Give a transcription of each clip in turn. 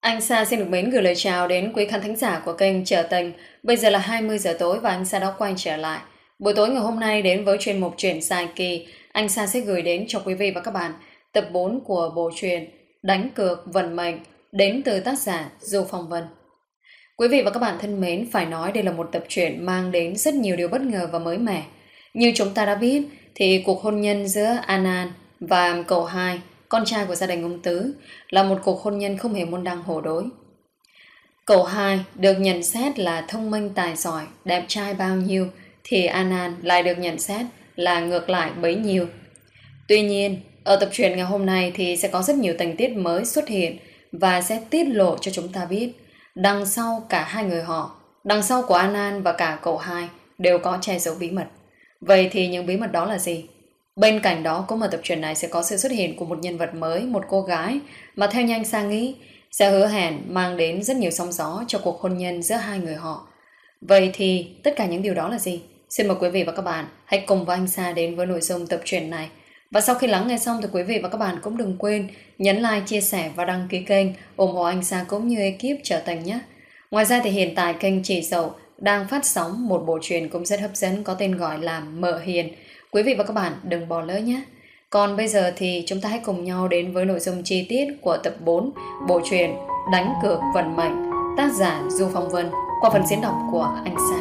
Anh Sa xin được mến gửi lời chào đến quý khán thính giả của kênh Trở Tình. Bây giờ là 20 giờ tối và anh Sa đã quay trở lại. Buổi tối ngày hôm nay đến với chuyên mục Truyện dài kỳ, anh Sa sẽ gửi đến cho quý vị và các bạn tập 4 của bộ truyện Đánh cược vận mệnh đến từ tác giả Du Phong Vân. Quý vị và các bạn thân mến, phải nói đây là một tập truyện mang đến rất nhiều điều bất ngờ và mới mẻ. Như chúng ta đã biết thì cuộc hôn nhân giữa An và cậu hai, con trai của gia đình ông Tứ, là một cuộc hôn nhân không hề môn đăng hộ đối. Cậu hai được nhận xét là thông minh tài giỏi, đẹp trai bao nhiêu thì An lại được nhận xét là ngược lại bấy nhiêu. Tuy nhiên, ở tập truyện ngày hôm nay thì sẽ có rất nhiều tình tiết mới xuất hiện và sẽ tiết lộ cho chúng ta biết đằng sau cả hai người họ, đằng sau của An và cả cậu hai đều có che giấu bí mật. Vậy thì những bí mật đó là gì? Bên cạnh đó cũng ở tập truyện này sẽ có sự xuất hiện của một nhân vật mới, một cô gái mà theo nhanh sang nghĩ sẽ hứa hẹn mang đến rất nhiều sóng gió cho cuộc hôn nhân giữa hai người họ. Vậy thì tất cả những điều đó là gì? Xin mời quý vị và các bạn hãy cùng với anh Sa đến với nội dung tập truyện này. Và sau khi lắng nghe xong thì quý vị và các bạn cũng đừng quên nhấn like, chia sẻ và đăng ký kênh ủng hộ anh Sa cũng như ekip Trở Thành nhé. Ngoài ra thì hiện tại kênh Chị Dậu đang phát sóng một bộ truyện cũng rất hấp dẫn có tên gọi là Mợ Hiền. Quý vị và các bạn đừng bỏ lỡ nhé. Còn bây giờ thì chúng ta hãy cùng nhau đến với nội dung chi tiết của tập 4 bộ truyện Đánh cược vận mệnh, tác giả Du Phong Vân, qua phần diễn đọc của anh Sa.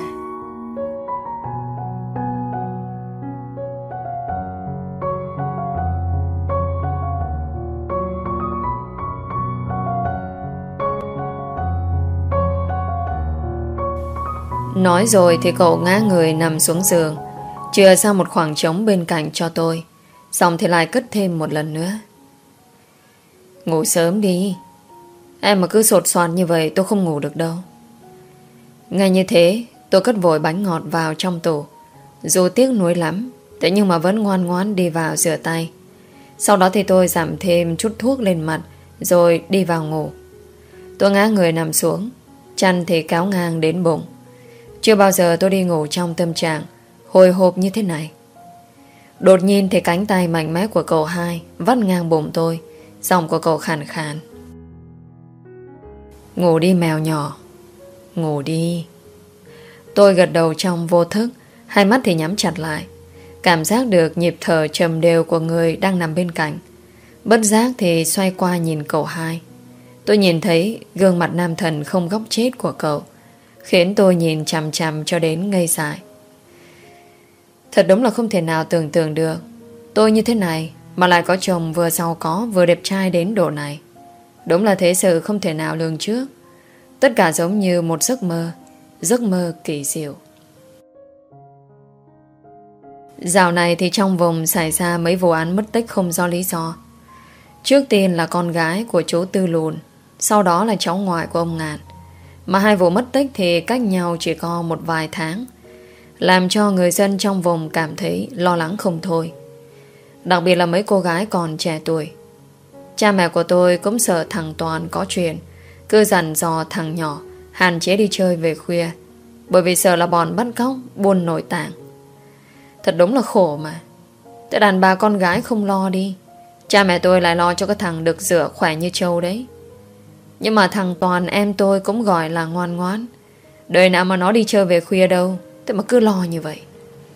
Nói rồi thì cậu ngã người nằm xuống giường, chừa ra một khoảng trống bên cạnh cho tôi. Xong thì lại cất thêm một lần nữa. Ngủ sớm đi. Em mà cứ sột soạt như vậy tôi không ngủ được đâu. Ngay như thế tôi cất vội bánh ngọt vào trong tủ. Dù tiếc nuối lắm, thế nhưng mà vẫn ngoan ngoãn đi vào rửa tay. Sau đó thì tôi giảm thêm chút thuốc lên mặt rồi đi vào ngủ. Tôi ngã người nằm xuống, chăn thì kéo ngang đến bụng. Chưa bao giờ tôi đi ngủ trong tâm trạng hồi hộp như thế này. Đột nhiên thì cánh tay mạnh mẽ của cậu hai vắt ngang bụng tôi. Giọng của cậu khàn khàn: ngủ đi mèo nhỏ, ngủ đi. Tôi gật đầu trong vô thức, hai mắt thì nhắm chặt lại. Cảm giác được nhịp thở trầm đều của người đang nằm bên cạnh. Bất giác thì xoay qua nhìn cậu hai. Tôi nhìn thấy gương mặt nam thần không góc chết của cậu, khiến tôi nhìn chằm chằm cho đến ngây dại. Thật đúng là không thể nào tưởng tượng được tôi như thế này mà lại có chồng vừa giàu có vừa đẹp trai đến độ này. Đúng là thế sự không thể nào lường trước. Tất cả giống như một giấc mơ kỳ diệu. Dạo này thì trong vùng xảy ra mấy vụ án mất tích không rõ lý do. Trước tiên là con gái của chú Tư Lùn, sau đó là cháu ngoại của ông Ngạn. Mà hai vụ mất tích thì cách nhau chỉ có một vài tháng, làm cho người dân trong vùng cảm thấy lo lắng không thôi. Đặc biệt là mấy cô gái còn trẻ tuổi. Cha mẹ của tôi cũng sợ thằng Toàn có chuyện, cứ dặn dò thằng nhỏ hạn chế đi chơi về khuya, bởi vì sợ là bọn bắt cóc buôn nội tạng. Thật đúng là khổ mà. Thế đàn bà con gái không lo đi, cha mẹ tôi lại lo cho cái thằng được rửa khỏe như trâu đấy. Nhưng mà thằng Toàn em tôi cũng gọi là ngoan ngoãn. Đời nào mà nó đi chơi về khuya đâu, thế mà cứ lo như vậy.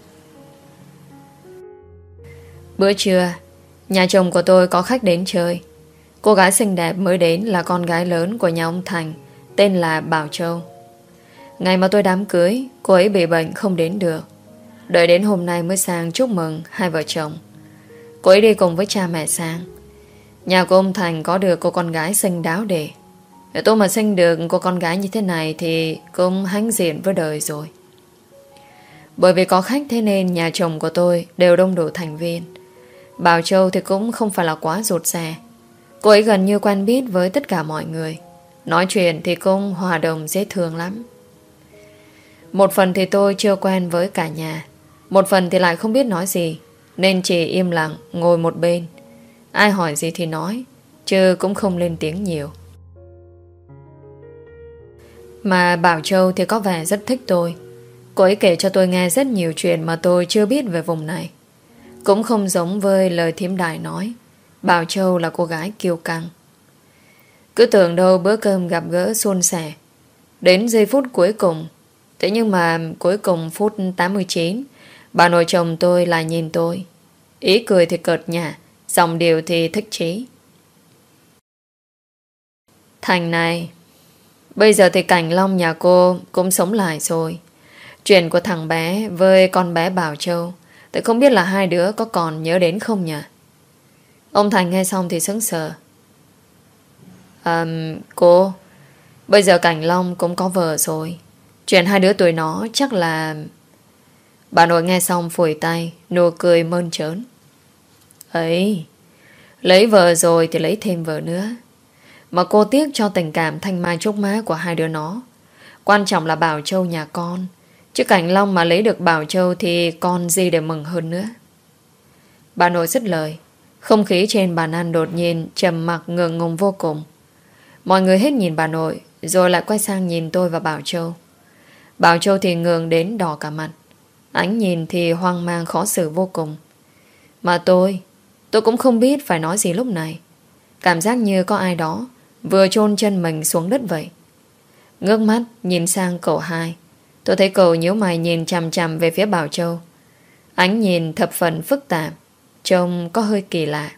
Bữa trưa, nhà chồng của tôi có khách đến chơi. Cô gái xinh đẹp mới đến là con gái lớn của nhà ông Thành, tên là Bảo Châu. Ngày mà tôi đám cưới, cô ấy bị bệnh không đến được. Đợi đến hôm nay mới sang chúc mừng hai vợ chồng. Cô ấy đi cùng với cha mẹ sang. Nhà của ông Thành có được cô con gái xinh đáo để. Tôi mà sinh được cô con gái như thế này thì cũng hãnh diện với đời rồi. Bởi vì có khách thế nên nhà chồng của tôi đều đông đủ thành viên. Bảo Châu thì cũng không phải là quá rụt rè. Cô ấy gần như quen biết với tất cả mọi người. Nói chuyện thì cũng hòa đồng dễ thương lắm. Một phần thì tôi chưa quen với cả nhà, một phần thì lại không biết nói gì, nên chỉ im lặng ngồi một bên. Ai hỏi gì thì nói, chứ cũng không lên tiếng nhiều. Mà Bảo Châu thì có vẻ rất thích tôi. Cô ấy kể cho tôi nghe rất nhiều chuyện mà tôi chưa biết về vùng này. Cũng không giống với lời thím Đại nói, Bảo Châu là cô gái kiêu căng. Cứ tưởng đâu bữa cơm gặp gỡ suôn sẻ. Đến giây phút cuối cùng. Thế nhưng mà cuối cùng phút 89, bà nội chồng tôi lại nhìn tôi. Ý cười thì cợt nhả, giọng điệu thì thích chí. Thành này, bây giờ thì Cảnh Long nhà cô cũng sống lại rồi. Chuyện của thằng bé với con bé Bảo Châu, tôi không biết là hai đứa có còn nhớ đến không nhỉ? Ông Thành nghe xong thì sững sờ. Cô, bây giờ Cảnh Long cũng có vợ rồi. Chuyện hai đứa tụi nó chắc là... Bà nội nghe xong phủi tay, nụ cười mơn trớn. Ấy, lấy vợ rồi thì lấy thêm vợ nữa. Mà cô tiếc cho tình cảm thanh mai trúc mã của hai đứa nó. Quan trọng là Bảo Châu nhà con. Chứ Cảnh Long mà lấy được Bảo Châu thì còn gì để mừng hơn nữa. Bà nội dứt lời. Không khí trên bàn ăn đột nhiên trầm mặc ngượng ngùng vô cùng. Mọi người hết nhìn bà nội, rồi lại quay sang nhìn tôi và Bảo Châu. Bảo Châu thì ngượng đến đỏ cả mặt. Ánh nhìn thì hoang mang khó xử vô cùng. Mà tôi cũng không biết phải nói gì lúc này. Cảm giác như có ai đó vừa chôn chân mình xuống đất vậy. Ngước mắt nhìn sang cậu hai. Tôi thấy cậu nhíu mày nhìn chằm chằm về phía Bảo Châu. Ánh nhìn thập phần phức tạp, trông có hơi kỳ lạ.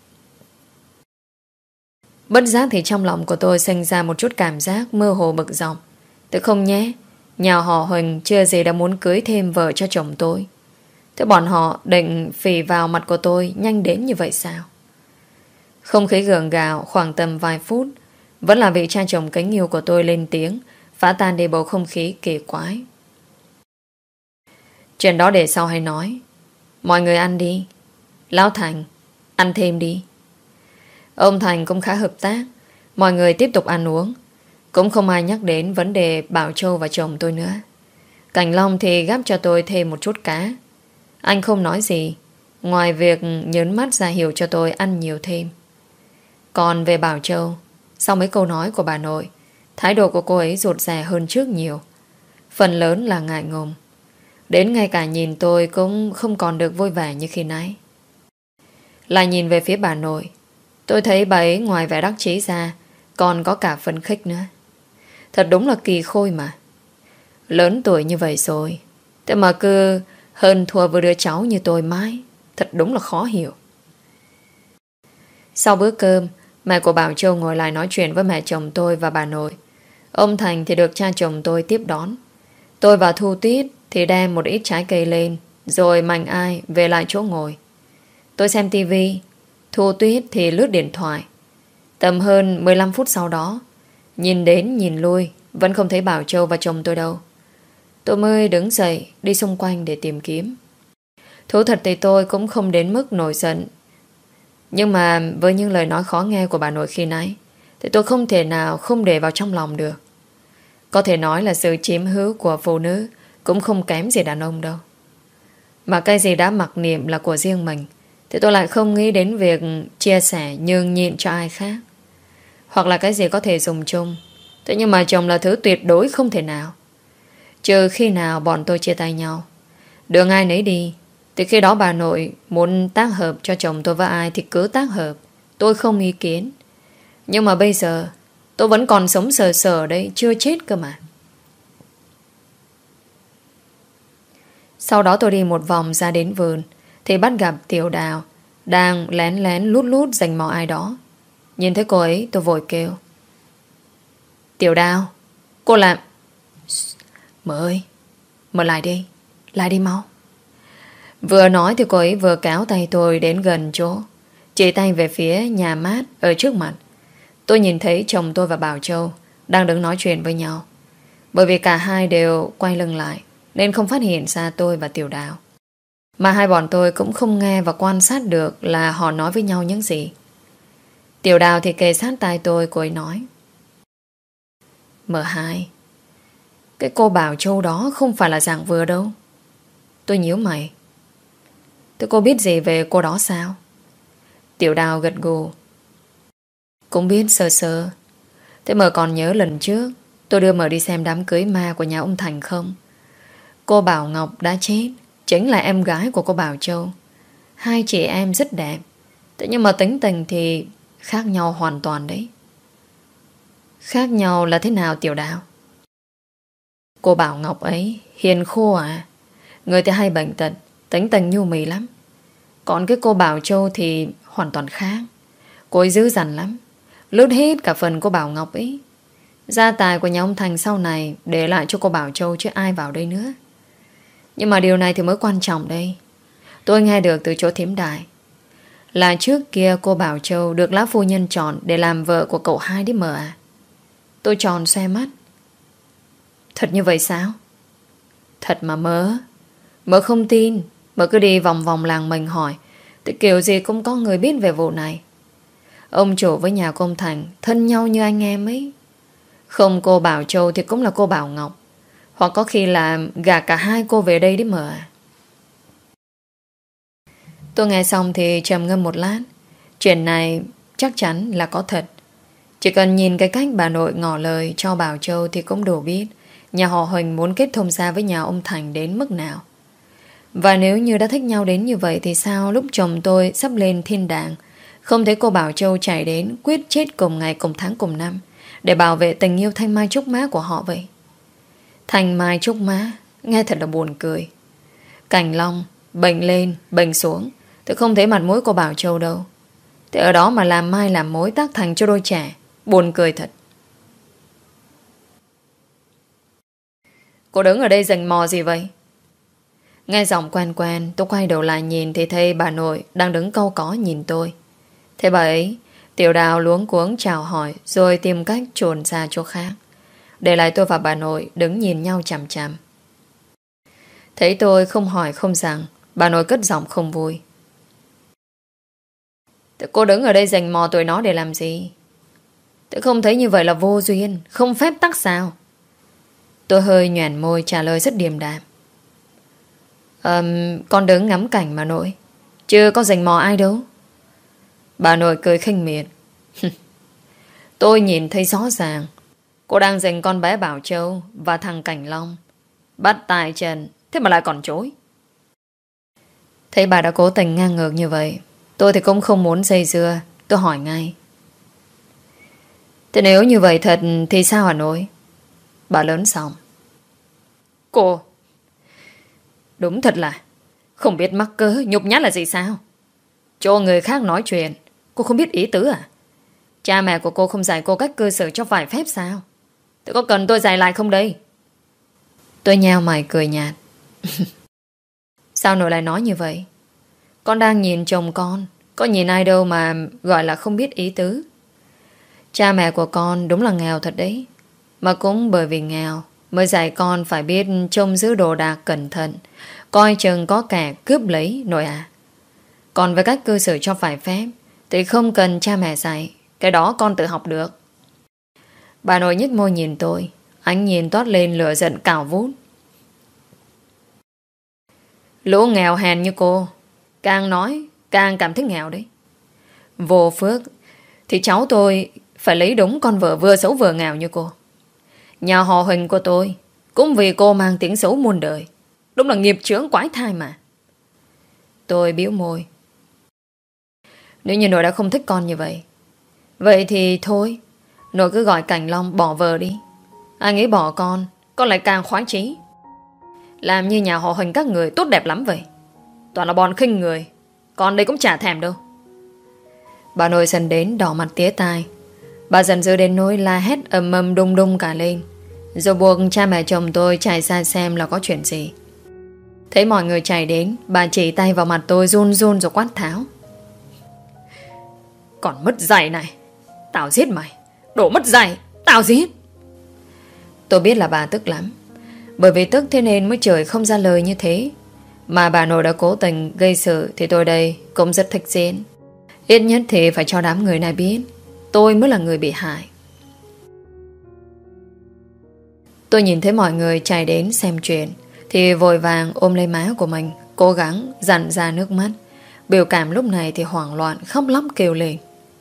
Bất giác thì trong lòng của tôi sinh ra một chút cảm giác mơ hồ bực dọc. Tôi không nhé, nhà họ Huỳnh chưa gì đã muốn cưới thêm vợ cho chồng tôi. Thế bọn họ định phì vào mặt của tôi nhanh đến như vậy sao? Không khí gượng gạo khoảng tầm vài phút. Vẫn là vị cha chồng kính yêu của tôi lên tiếng, phá tan đi bầu không khí kỳ quái. Chuyện đó để sau hay nói. Mọi người ăn đi. Lão Thành, ăn thêm đi. Ông Thành cũng khá hợp tác. Mọi người tiếp tục ăn uống. Cũng không ai nhắc đến vấn đề Bảo Châu và chồng tôi nữa. Cảnh Long thì gắp cho tôi thêm một chút cá. Anh không nói gì, ngoài việc nhớn mắt ra hiệu cho tôi ăn nhiều thêm. Còn về Bảo Châu, sau mấy câu nói của bà nội, thái độ của cô ấy rụt rè hơn trước nhiều. Phần lớn là ngại ngùng. Đến ngay cả nhìn tôi cũng không còn được vui vẻ như khi nãy. Lại nhìn về phía bà nội, tôi thấy bà ấy ngoài vẻ đắc chí ra còn có cả phấn khích nữa. Thật đúng là kỳ khôi mà. Lớn tuổi như vậy rồi, thế mà cứ hơn thua với đứa cháu như tôi mãi. Thật đúng là khó hiểu. Sau bữa cơm, mẹ của Bảo Châu ngồi lại nói chuyện với mẹ chồng tôi và bà nội. Ông Thành thì được cha chồng tôi tiếp đón. Tôi và Thu Tuyết thì đem một ít trái cây lên, rồi mạnh ai về lại chỗ ngồi. Tôi xem tivi, Thu Tuyết thì lướt điện thoại. Tầm hơn 15 phút sau đó, nhìn đến nhìn lui, vẫn không thấy Bảo Châu và chồng tôi đâu. Tôi mới đứng dậy đi xung quanh để tìm kiếm. Thú thật thì tôi cũng không đến mức nổi giận. Nhưng mà với những lời nói khó nghe của bà nội khi nãy, thì tôi không thể nào không để vào trong lòng được. Có thể nói là sự chiếm hữu của phụ nữ cũng không kém gì đàn ông đâu. Mà cái gì đã mặc niệm là của riêng mình, thì tôi lại không nghĩ đến việc chia sẻ nhường nhịn cho ai khác. Hoặc là cái gì có thể dùng chung. Thế nhưng mà chồng là thứ tuyệt đối không thể nào. Trừ khi nào bọn tôi chia tay nhau, đường ai nấy đi, thì khi đó bà nội muốn tác hợp cho chồng tôi với ai thì cứ tác hợp. Tôi không ý kiến. Nhưng mà bây giờ tôi vẫn còn sống sờ sờ ở đây, chưa chết cơ mà. Sau đó tôi đi một vòng ra đến vườn, thì bắt gặp Tiểu Đào đang lén lén lút lút giành mò ai đó. Nhìn thấy cô ấy tôi vội kêu: Tiểu Đào, cô làm... Mợ ơi, mợ lại đi mau. Vừa nói thì cô ấy vừa kéo tay tôi đến gần chỗ, chỉ tay về phía nhà mát ở trước mặt. Tôi nhìn thấy chồng tôi và Bảo Châu đang đứng nói chuyện với nhau. Bởi vì cả hai đều quay lưng lại nên không phát hiện ra tôi và Tiểu Đào. Mà hai bọn tôi cũng không nghe và quan sát được là họ nói với nhau những gì. Tiểu Đào thì kề sát tai tôi, cô ấy nói: M2, cái cô Bảo Châu đó không phải là dạng vừa đâu. Tôi nhíu mày: Thế cô biết gì về cô đó sao? Tiểu Đào gật gù: Cũng biết sơ sơ. Thế mờ còn nhớ lần trước tôi đưa mờ đi xem đám cưới ma của nhà ông Thành không? Cô Bảo Ngọc đã chết, chính là em gái của cô Bảo Châu. Hai chị em rất đẹp. Thế nhưng mà tính tình thì khác nhau hoàn toàn đấy. Khác nhau là thế nào Tiểu Đào? Cô Bảo Ngọc ấy hiền khô à? Người thì hay bệnh tật, tính tình nhu mì lắm. Còn cái cô Bảo Châu thì hoàn toàn khác. Cô ấy dữ dằn lắm, lướt hết cả phần cô Bảo Ngọc ấy. Gia tài của nhà ông Thành sau này để lại cho cô Bảo Châu chứ ai vào đây nữa. Nhưng mà điều này thì mới quan trọng đây. Tôi nghe được từ chỗ thím Đại là trước kia cô Bảo Châu được lão phu nhân chọn để làm vợ của cậu hai đấy mờ à. Tôi tròn xoe mắt. Thật như vậy sao? Thật mà mớ. Mớ không tin. Mớ cứ đi vòng vòng làng mình hỏi thì kiểu gì cũng có người biết về vụ này. Ông chủ với nhà cô ông Thành thân nhau như anh em ấy. Không cô Bảo Châu thì cũng là cô Bảo Ngọc. Hoặc có khi là gả cả hai cô về đây đấy mờ à. Tôi nghe xong thì trầm ngâm một lát. Chuyện này chắc chắn là có thật. Chỉ cần nhìn cái cách bà nội ngỏ lời cho Bảo Châu thì cũng đủ biết nhà họ Huỳnh muốn kết thông gia với nhà ông Thành đến mức nào. Và nếu như đã thích nhau đến như vậy thì sao lúc chồng tôi sắp lên thiên đàng không thấy cô Bảo Châu chạy đến quyết chết cùng ngày cùng tháng cùng năm để bảo vệ tình yêu thanh mai trúc mã của họ vậy? Thanh mai trúc mã nghe thật là buồn cười. Cảnh Long bệnh lên bệnh xuống thì không thấy mặt mũi cô Bảo Châu đâu. Thì ở đó mà làm mai làm mối tác thành cho đôi trẻ. Buồn cười thật. Cô đứng ở đây rình mò gì vậy? Nghe giọng quen quen, tôi quay đầu lại nhìn thì thấy bà nội đang đứng cau có nhìn tôi. Thế bà ấy, Tiểu Đào luống cuống chào hỏi rồi tìm cách chuồn ra chỗ khác. Để lại tôi và bà nội đứng nhìn nhau chằm chằm. Thấy tôi không hỏi không rằng, bà nội cất giọng không vui. Thế cô đứng ở đây rình mò tụi nó để làm gì? Thế không thấy như vậy là vô duyên, không phép tắc sao? Tôi hơi nhoẻn môi trả lời rất điềm đạm. Con đứng ngắm cảnh mà nội, chứ có rình mò ai đâu. Bà nội cười khinh miệt. Tôi nhìn thấy rõ ràng cô đang giành con bé Bảo Châu và thằng Cảnh Long. Bắt tại trần, thế mà lại còn chối. Thấy bà đã cố tình ngang ngược như vậy, tôi thì cũng không muốn dây dưa. Tôi hỏi ngay. Thế nếu như vậy thật thì sao hả nội? Bà lớn giọng. Cô đúng thật là không biết mắc cớ nhục nhát là gì sao? Cho người khác nói chuyện, cô không biết ý tứ à? Cha mẹ của cô không dạy cô cách cư xử cho phải phép sao? Thế có cần tôi dạy lại không đây? Tôi nheo mày cười nhạt. Sao nội lại nói như vậy? Con đang nhìn chồng con, có nhìn ai đâu mà gọi là không biết ý tứ. Cha mẹ của con đúng là nghèo thật đấy. Mà cũng bởi vì nghèo mới dạy con phải biết trông giữ đồ đạc cẩn thận, coi chừng có kẻ cướp lấy nội à. Còn về cách cư xử cho phải phép thì không cần cha mẹ dạy, cái đó con tự học được. Bà nội nhếch môi nhìn tôi, ánh nhìn toát lên lửa giận cào vút. Lũ nghèo hèn như cô càng nói càng cảm thấy nghèo đấy. Vô phước thì cháu tôi phải lấy đúng con vợ vừa xấu vừa nghèo như cô. Nhà họ Huỳnh của tôi cũng vì cô mang tiếng xấu muôn đời. Đúng là nghiệp chướng quái thai mà. Tôi bĩu môi. Nếu như nội đã không thích con như vậy, vậy thì thôi, nội cứ gọi Cảnh Long bỏ vợ đi. Anh ấy bỏ con lại càng khoái chí. Làm như nhà họ Huỳnh các người tốt đẹp lắm vậy. Toàn là bọn khinh người. Con đây cũng chả thèm đâu. Bà nội dần đến đỏ mặt tía tai. Bà dần dữ đến nỗi la hét ầm ầm đung đung cả lên, rồi buộc cha mẹ chồng tôi chạy ra xem là có chuyện gì. Thấy mọi người chạy đến, bà chỉ tay vào mặt tôi run run rồi quát tháo. Còn mất dạy này, tao giết mày. Đổ mất dạy, tao giết. Tôi biết là bà tức lắm, bởi vì tức thế nên mới chửi không ra lời như thế. Mà bà nội đã cố tình gây sự thì tôi đây cũng rất thích diễn. Ít nhất thì phải cho đám người này biết tôi mới là người bị hại. Tôi nhìn thấy mọi người chạy đến xem chuyện thì vội vàng ôm lấy má của mình, cố gắng dặn ra nước mắt. Biểu cảm lúc này thì hoảng loạn, khóc lóc kêu lên.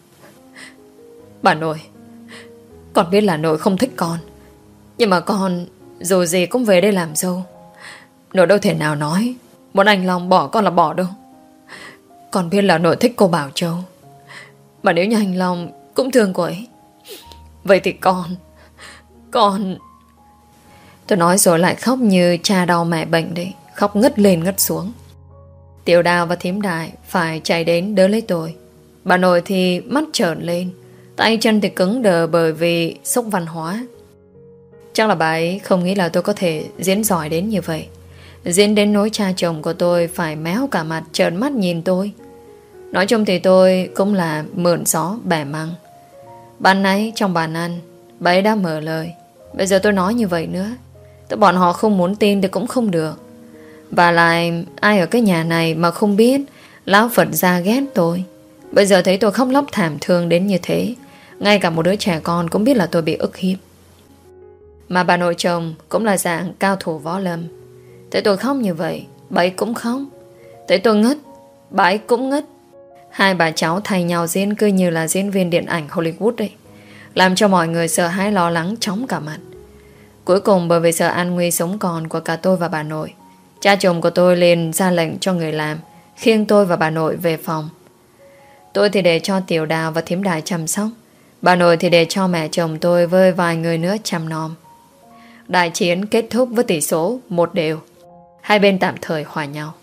Bà nội, con biết là nội không thích con, nhưng mà con dù gì cũng về đây làm dâu. Nội đâu thể nào nói muốn anh Long bỏ con là bỏ đâu. Con biết là nội thích cô Bảo Châu, mà nếu như anh Long cũng thương cô ấy Vậy thì con... Tôi nói rồi lại khóc như cha đau mẹ bệnh đấy. Khóc ngất lên ngất xuống. Tiểu Đào và Thím Đại phải chạy đến đỡ lấy tôi. Bà nội thì mắt trợn lên, tay chân thì cứng đờ bởi vì sốc văn hóa. Chắc là bà ấy không nghĩ là tôi có thể diễn giỏi đến như vậy. Diễn đến nỗi cha chồng của tôi phải méo cả mặt trợn mắt nhìn tôi. Nói chung thì tôi cũng là mượn gió bẻ măng. Ban nãy trong bàn ăn, bà ấy đã mở lời. Bây giờ tôi nói như vậy nữa, bọn họ không muốn tin thì cũng không được. Và lại ai ở cái nhà này mà không biết lão Phật ra ghét tôi. Bây giờ thấy tôi khóc lóc thảm thương đến như thế, ngay cả một đứa trẻ con cũng biết là tôi bị ức hiếp. Mà bà nội chồng cũng là dạng cao thủ võ lâm. Thấy tôi khóc như vậy, bà ấy cũng khóc. Thấy tôi ngất, bà ấy cũng ngất. Hai bà cháu thay nhau diễn cứ như là diễn viên điện ảnh Hollywood đấy, làm cho mọi người sợ hãi lo lắng chóng cả mặt. Cuối cùng bởi vì sợ an nguy sống còn của cả tôi và bà nội, cha chồng của tôi liền ra lệnh cho người làm khiêng tôi và bà nội về phòng. Tôi thì để cho Tiểu Đào và Thím Đại chăm sóc, bà nội thì để cho mẹ chồng tôi với vài người nữa chăm nom. Đại chiến kết thúc với tỷ số 1-1. Hai bên tạm thời hòa nhau.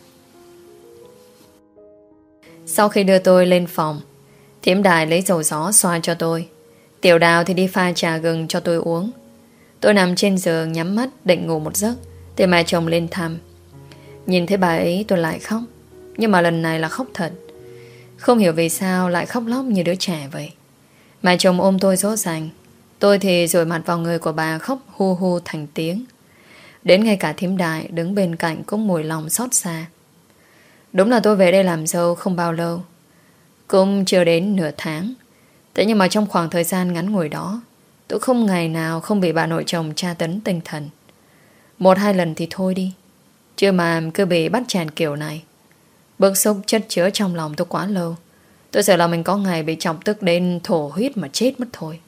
Sau khi đưa tôi lên phòng, Thím Đại lấy dầu gió xoa cho tôi. Tiểu Đào thì đi pha trà gừng cho tôi uống. Tôi nằm trên giường nhắm mắt định ngủ một giấc thì mẹ chồng lên thăm. Nhìn thấy bà ấy tôi lại khóc. Nhưng mà lần này là khóc thật. Không hiểu vì sao lại khóc lóc như đứa trẻ vậy. Mẹ chồng ôm tôi dỗ dành. Tôi thì dụi mặt vào người của bà khóc hu hu thành tiếng. Đến ngay cả Thím Đại đứng bên cạnh cũng mùi lòng xót xa. Đúng là tôi về đây làm dâu không bao lâu, cũng chưa đến nửa tháng. Thế nhưng mà trong khoảng thời gian ngắn ngủi đó, tôi không ngày nào không bị bà nội chồng tra tấn tinh thần. 1-2 lần thì thôi đi, chưa mà cứ bị bắt chèn kiểu này. Bức xúc chất chứa trong lòng tôi quá lâu. Tôi sợ là mình có ngày bị chọc tức đến thổ huyết mà chết mất thôi.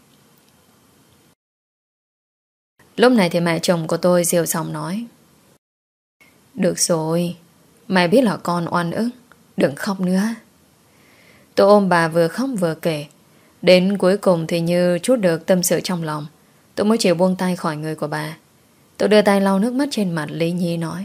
Lúc này thì mẹ chồng của tôi dịu giọng nói: Được rồi, mẹ biết là con oan ức, đừng khóc nữa. Tôi ôm bà vừa khóc vừa kể. Đến cuối cùng thì như trút được tâm sự trong lòng, tôi mới chịu buông tay khỏi người của bà. Tôi đưa tay lau nước mắt trên mặt, lý nhí nói: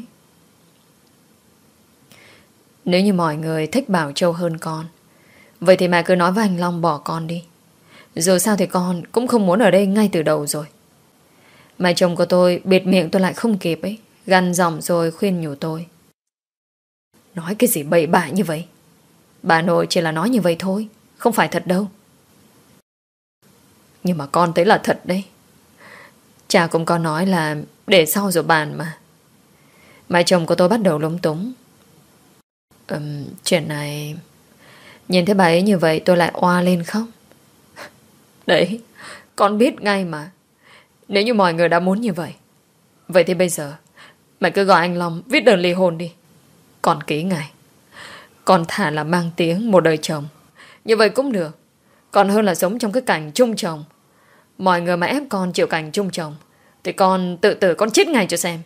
Nếu như mọi người thích Bảo Châu hơn con, vậy thì mẹ cứ nói với anh Long bỏ con đi. Dù sao thì con cũng không muốn ở đây ngay từ đầu rồi. Mẹ chồng của tôi bịt miệng tôi lại không kịp ấy, gằn giọng rồi khuyên nhủ tôi: Nói cái gì bậy bạ như vậy? Bà nội chỉ là nói như vậy thôi, không phải thật đâu. Nhưng mà con thấy là thật đấy. Cha cũng có nói là để sau rồi bàn mà. Mẹ chồng của tôi bắt đầu lúng túng. Chuyện này... Nhìn thấy bà ấy như vậy tôi lại oa lên khóc. Đấy, con biết ngay mà. Nếu như mọi người đã muốn như vậy, vậy thì bây giờ mẹ cứ gọi anh Long viết đơn ly hôn đi. Con ký ngay. Con thà là mang tiếng một đời chồng, như vậy cũng được, còn hơn là sống trong cái cảnh chung chồng. Mọi người mà ép con chịu cảnh chung chồng thì con tự tử con chết ngay cho xem.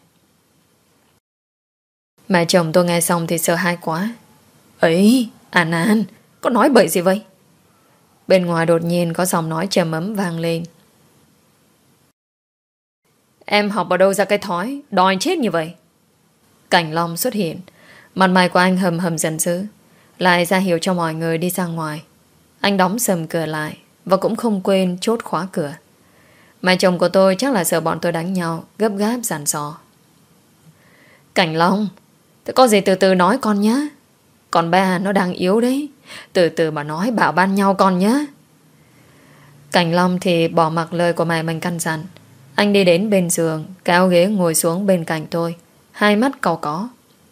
Mẹ chồng tôi nghe xong thì sợ hãi quá. Ấy, An, con nói bậy gì vậy? Bên ngoài đột nhiên có giọng nói trầm ấm vang lên. Em học ở đâu ra cái thói đòi chết như vậy? Cảnh Long xuất hiện. Mặt mày của anh hầm hầm giận dữ, lại ra hiệu cho mọi người đi ra ngoài. Anh đóng sầm cửa lại và cũng không quên chốt khóa cửa. Mẹ chồng của tôi chắc là sợ bọn tôi đánh nhau, gấp gáp dặn dò: Cảnh Long, thế có gì từ từ nói con nhé. Con ba nó đang yếu đấy, từ từ mà nói, bảo ban nhau con nhé. Cảnh Long thì bỏ mặc lời của mẹ mình căn dặn. Anh đi đến bên giường, kéo ghế ngồi xuống bên cạnh tôi, hai mắt cau có.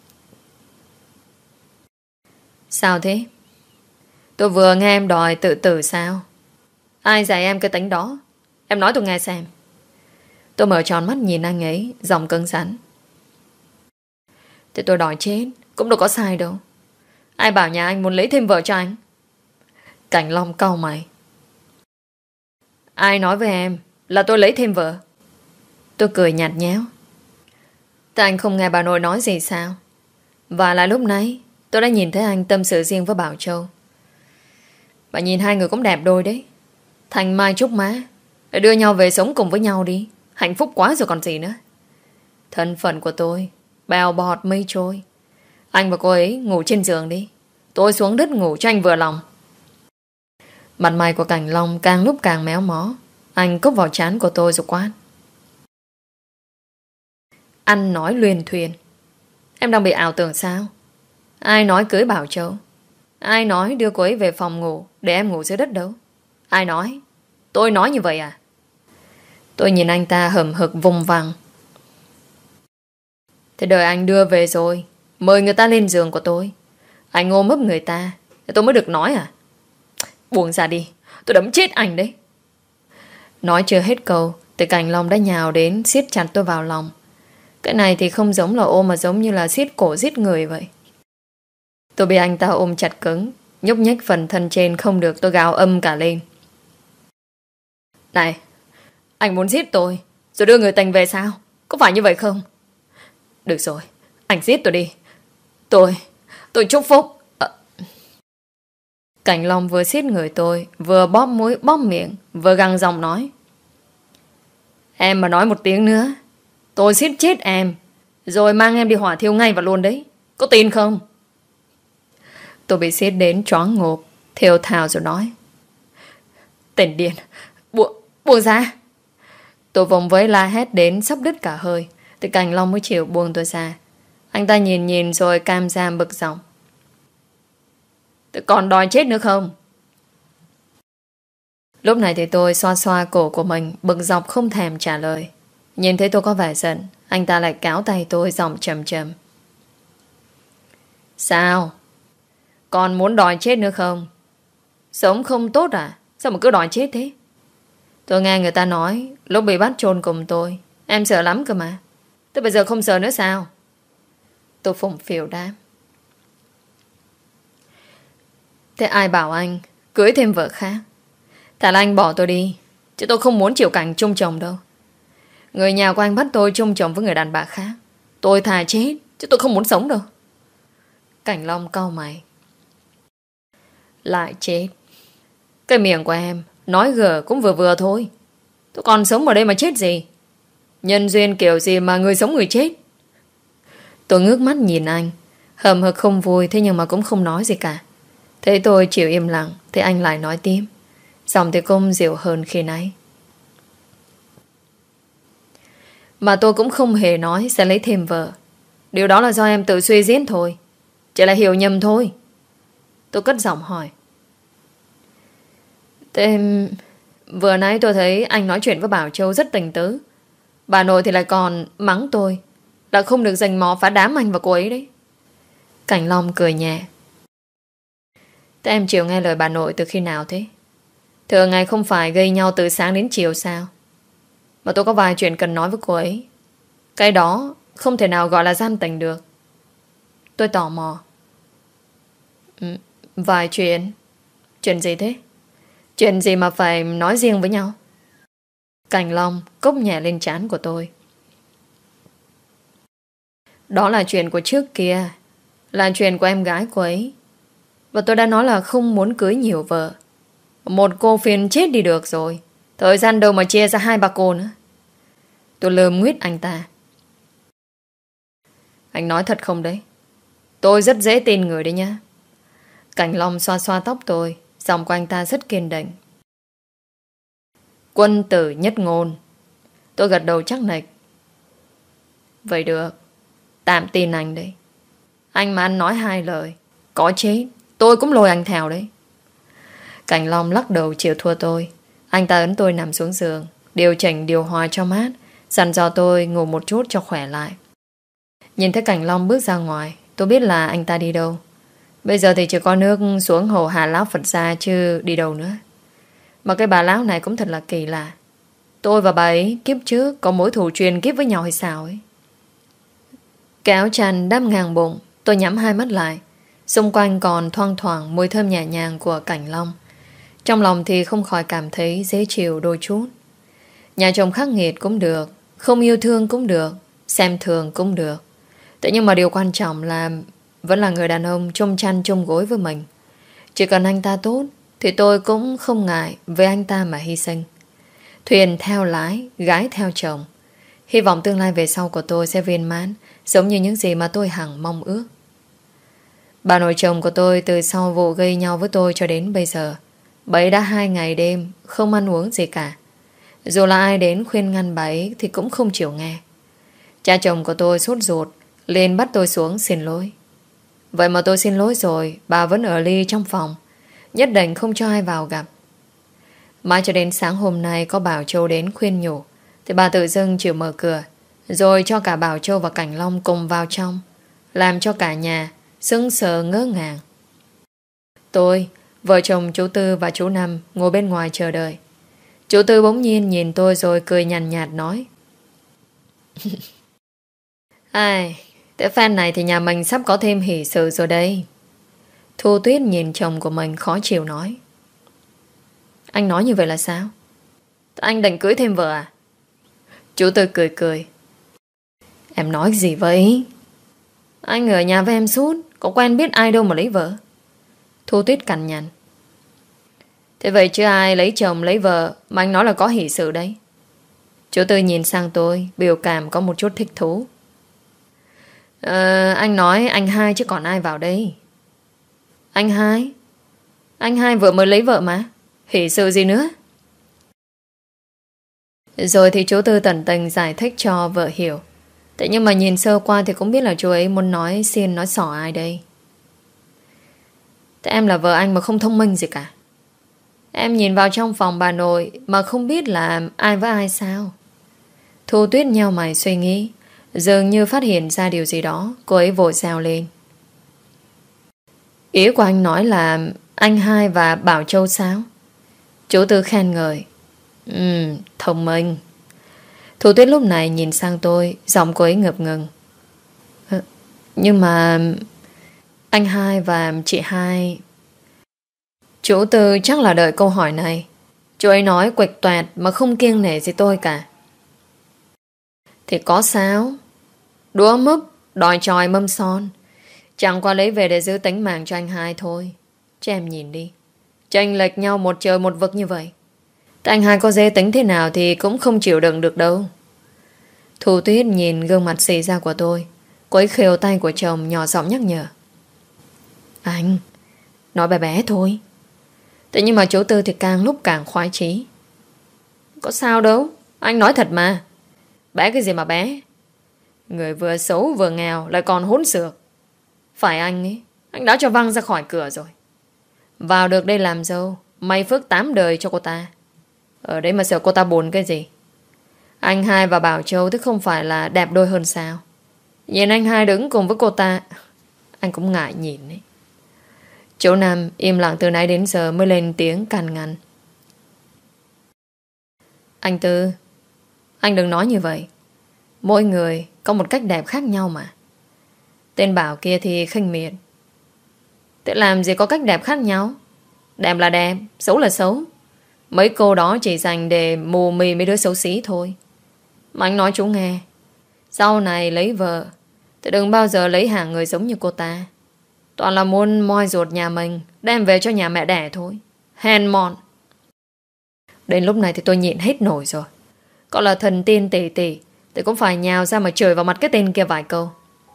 Sao thế? Tôi vừa nghe em đòi tự tử sao? Ai dạy em cái tính đó? Em nói tôi nghe xem. Tôi mở tròn mắt nhìn anh ấy, giọng cứng rắn. Thì tôi đòi chết cũng đâu có sai đâu. Ai bảo nhà anh muốn lấy thêm vợ cho anh? Cảnh Long cau mày. Ai nói với em là tôi lấy thêm vợ? Tôi cười nhạt nhẽo. Tại anh không nghe bà nội nói gì sao? Và lại lúc nãy tôi đã nhìn thấy anh tâm sự riêng với Bảo Châu. Và nhìn hai người cũng đẹp đôi đấy, thành mai trúc má. Để đưa nhau về sống cùng với nhau đi. Hạnh phúc quá rồi còn gì nữa. Thân phận của tôi bèo bọt mây trôi. Anh và cô ấy ngủ trên giường đi. Tôi xuống đất ngủ cho anh vừa lòng. Mặt mày của Cảnh Long càng lúc càng méo mó. Anh cốc vào trán của tôi rồi quát. Ăn nói luyên thuyền. Em đang bị ảo tưởng sao? Ai nói cưới Bảo Châu? Ai nói đưa cô ấy về phòng ngủ để em ngủ dưới đất đâu? Ai nói? Tôi nói như vậy à? Tôi nhìn anh ta hầm hực vùng vằng. Thế đời anh đưa về rồi, mời người ta lên giường của tôi, anh ôm ấp người ta, tôi mới được nói à? Buông ra đi, tôi đấm chết anh đấy. Nói chưa hết câu thì Cảnh Long đã nhào đến siết chặt tôi vào lòng. Cái này thì không giống là ôm, mà giống như là siết cổ giết người vậy. Tôi bị anh ta ôm chặt cứng, nhúc nhích phần thân trên không được, tôi gào âm cả lên. Này, anh muốn giết tôi rồi đưa người tình về sao? Có phải như vậy không? Được rồi, anh giết tôi đi. Tôi chúc phúc. Cảnh Long vừa siết người tôi, vừa bóp mũi bóp miệng, vừa gằn giọng nói. Em mà nói một tiếng nữa, tôi siết chết em, rồi mang em đi hỏa thiêu ngay và luôn đấy. Có tin không? Tôi bị siết đến choáng ngộp, thều thào rồi nói. Tên điên, buông ra. Tôi vùng với la hét đến sắp đứt cả hơi, thì Cảnh Long mới chịu buông tôi ra. Anh ta nhìn rồi cam giam bực giọng. Tôi còn đòi chết nữa không? Lúc này thì tôi xoa xoa cổ của mình, bực dọc không thèm trả lời. Nhìn thấy tôi có vẻ giận, anh ta lại kéo tay tôi giọng trầm trầm. Sao? Còn muốn đòi chết nữa không? Sống không tốt à? Sao mà cứ đòi chết thế? Tôi nghe người ta nói lúc bị bắt chôn cùng tôi, em sợ lắm cơ mà. Thế bây giờ không sợ nữa sao? Tôi phụng phịu đáp. Thế ai bảo anh cưới thêm vợ khác? Thà là anh bỏ tôi đi, chứ tôi không muốn chịu cảnh chung chồng đâu. Người nhà của anh bắt tôi chung chồng với người đàn bà khác. Tôi thà chết, chứ tôi không muốn sống đâu. Cảnh Long cau mày. Lại chết. Cái miệng của em nói gở cũng vừa vừa thôi. Tôi còn sống ở đây mà chết gì? Nhân duyên kiểu gì mà người sống người chết? Tôi ngước mắt nhìn anh, hầm hực không vui, thế nhưng mà cũng không nói gì cả. Thế tôi chịu im lặng, thì anh lại nói tiếp, giọng thì cũng dịu hơn khi nãy. Mà tôi cũng không hề nói sẽ lấy thêm vợ. Điều đó là do em tự suy diễn thôi. Chỉ là hiểu nhầm thôi. Tôi cất giọng hỏi. Thế vừa nãy tôi thấy anh nói chuyện với Bảo Châu rất tình tứ. Bà nội thì lại còn mắng tôi là không được giành mò phá đám anh và cô ấy đấy. Cảnh Long cười nhẹ. Thế em chịu nghe lời bà nội từ khi nào thế? Thường ngày không phải gây nhau từ sáng đến chiều sao? Mà tôi có vài chuyện cần nói với cô ấy. Cái đó không thể nào gọi là gian tình được. Tôi tò mò. Vài chuyện? Chuyện gì thế? Chuyện gì mà phải nói riêng với nhau? Cảnh Long cốc nhẹ lên trán của tôi. Đó là chuyện của trước kia, là chuyện của em gái cô ấy. Và tôi đã nói là không muốn cưới nhiều vợ. Một cô phiền chết đi được rồi. Thời gian đâu mà chia ra 2-3 cô nữa. Tôi lườm nguyết anh ta. Anh nói thật không đấy? Tôi rất dễ tin người đấy nhá. Cảnh Long xoa xoa tóc tôi, giọng của anh ta rất kiên định. Quân tử nhất ngôn. Tôi gật đầu chắc nịch. Vậy được, tạm tin anh đấy. Anh mà ăn nói 2 lời, có chết tôi cũng lôi anh theo đấy. Cảnh Long lắc đầu chịu thua tôi. Anh ta ấn tôi nằm xuống giường, điều chỉnh điều hòa cho mát, dặn dò tôi ngủ một chút cho khỏe lại. Nhìn thấy Cảnh Long bước ra ngoài, tôi biết là anh ta đi đâu. Bây giờ thì chỉ có nước xuống hồ Hà Lão Phật ra, chứ đi đâu nữa. Mà cái bà lão này cũng thật là kỳ lạ. Tôi và bà ấy kiếp trước có mối thù truyền kiếp với nhau hay sao ấy. Kéo chăn đắp ngang bụng, tôi nhắm hai mắt lại. Xung quanh còn thoang thoảng mùi thơm nhẹ nhàng của Cảnh Long. Trong lòng thì không khỏi cảm thấy dễ chịu đôi chút. Nhà chồng khắc nghiệt cũng được, không yêu thương cũng được, xem thường cũng được. Thế nhưng mà điều quan trọng là vẫn là người đàn ông chung chăn chung gối với mình. Chỉ cần anh ta tốt thì tôi cũng không ngại với anh ta mà hy sinh. Thuyền theo lái, gái theo chồng. Hy vọng tương lai về sau của tôi sẽ viên mãn, giống như những gì mà tôi hằng mong ước. Bà nội chồng của tôi từ sau vụ gây nhau với tôi cho đến bây giờ, bà ấy đã 2 ngày đêm không ăn uống gì cả. Dù là ai đến khuyên ngăn bà ấy thì cũng không chịu nghe. Cha chồng của tôi sốt ruột lên bắt tôi xuống xin lỗi. Vậy mà tôi xin lỗi rồi, bà vẫn ở ly trong phòng, nhất định không cho ai vào gặp. Mãi cho đến sáng hôm nay có Bảo Châu đến khuyên nhủ, thì bà tự dưng chịu mở cửa, rồi cho cả Bảo Châu và Cảnh Long cùng vào trong, làm cho cả nhà sững sờ ngỡ ngàng. Tôi, vợ chồng chú Tư và chú Năm ngồi bên ngoài chờ đợi. Chú Tư bỗng nhiên nhìn tôi rồi cười nhàn nhạt nói: Ai, tới phen này thì nhà mình sắp có thêm hỷ sự rồi đây. Thu Tuyết nhìn chồng của mình khó chịu nói: Anh nói như vậy là sao? Anh định cưới thêm vợ à? Chú Tư cười cười: Em nói gì vậy? Anh ở nhà với em suốt, có quen biết ai đâu mà lấy vợ. Thu Tuyết cằn nhằn: Thế vậy chứ ai lấy chồng lấy vợ mà anh nói là có hỷ sự đấy? Chú Tư nhìn sang tôi, biểu cảm có một chút thích thú. Anh nói anh hai chứ còn ai vào đây. Anh hai? Anh hai vừa mới lấy vợ mà, hỷ sự gì nữa? Rồi thì chú Tư tận tình giải thích cho vợ hiểu. Thế nhưng mà nhìn sơ qua thì cũng biết là chú ấy muốn nói xiên nói xỏ ai đây. Thế em là vợ anh mà không thông minh gì cả. Em nhìn vào trong phòng bà nội mà không biết là ai với ai sao? Thu Tuyết nheo mày suy nghĩ, dường như phát hiện ra điều gì đó. Cô ấy vội reo lên: Ý của anh nói là anh hai và Bảo Châu sao? Chú Tư khen ngợi: Thông minh. Thu Tuyết lúc này nhìn sang tôi, giọng cô ấy ngập ngừng: Nhưng mà anh hai và chị hai... Chú Tư chắc là đợi câu hỏi này. Chú ấy nói quệch toẹt mà không kiêng nể gì tôi cả. Thì có sao? Đũa múp, đòi tròi mâm son, chẳng qua lấy về để giữ tính mạng cho anh hai thôi. Chứ em nhìn đi, chênh lệch nhau một trời một vực như vậy.แต่anh hai có dễ tính thế nào thì cũng không chịu đựng được đâu. Thu Tuyết nhìn gương mặt xì ra của tôi, cô ấy khều tay của chồng nhỏ giọng nhắc nhở: Anh, nói bé bé thôi. Thế nhưng mà chú Tư thì càng lúc càng khoái chí: Có sao đâu, anh nói thật mà. Bé cái gì mà bé? Người vừa xấu vừa nghèo lại còn hỗn xược. Phải anh ấy, anh đã cho văng ra khỏi cửa rồi. Vào được đây làm dâu, may phước 8 đời cho cô ta. Ở đây mà sợ cô ta buồn cái gì? Anh hai và Bảo Châu thì không phải là đẹp đôi hơn sao? Nhìn anh hai đứng cùng với cô ta, anh cũng ngại nhìn ấy. Chỗ Nam im lặng từ nãy đến giờ mới lên tiếng cằn nhằn: Anh Tư, anh đừng nói như vậy. Mỗi người có một cách đẹp khác nhau mà. Tên Bảo kia thì khinh miệt. Thế làm gì có cách đẹp khác nhau? Đẹp là đẹp, xấu là xấu. Mấy cô đó chỉ dành để mù mì mấy đứa xấu xí thôi. Mà anh nói chú nghe, sau này lấy vợ thì đừng bao giờ lấy hàng người giống như cô ta. Toàn là muốn moi ruột nhà mình đem về cho nhà mẹ đẻ thôi. Hèn mọn. Đến lúc này thì tôi nhịn hết nổi rồi. Có là thần tiên tỷ tỷ thì cũng phải nhào ra mà chửi vào mặt cái tên kia vài câu.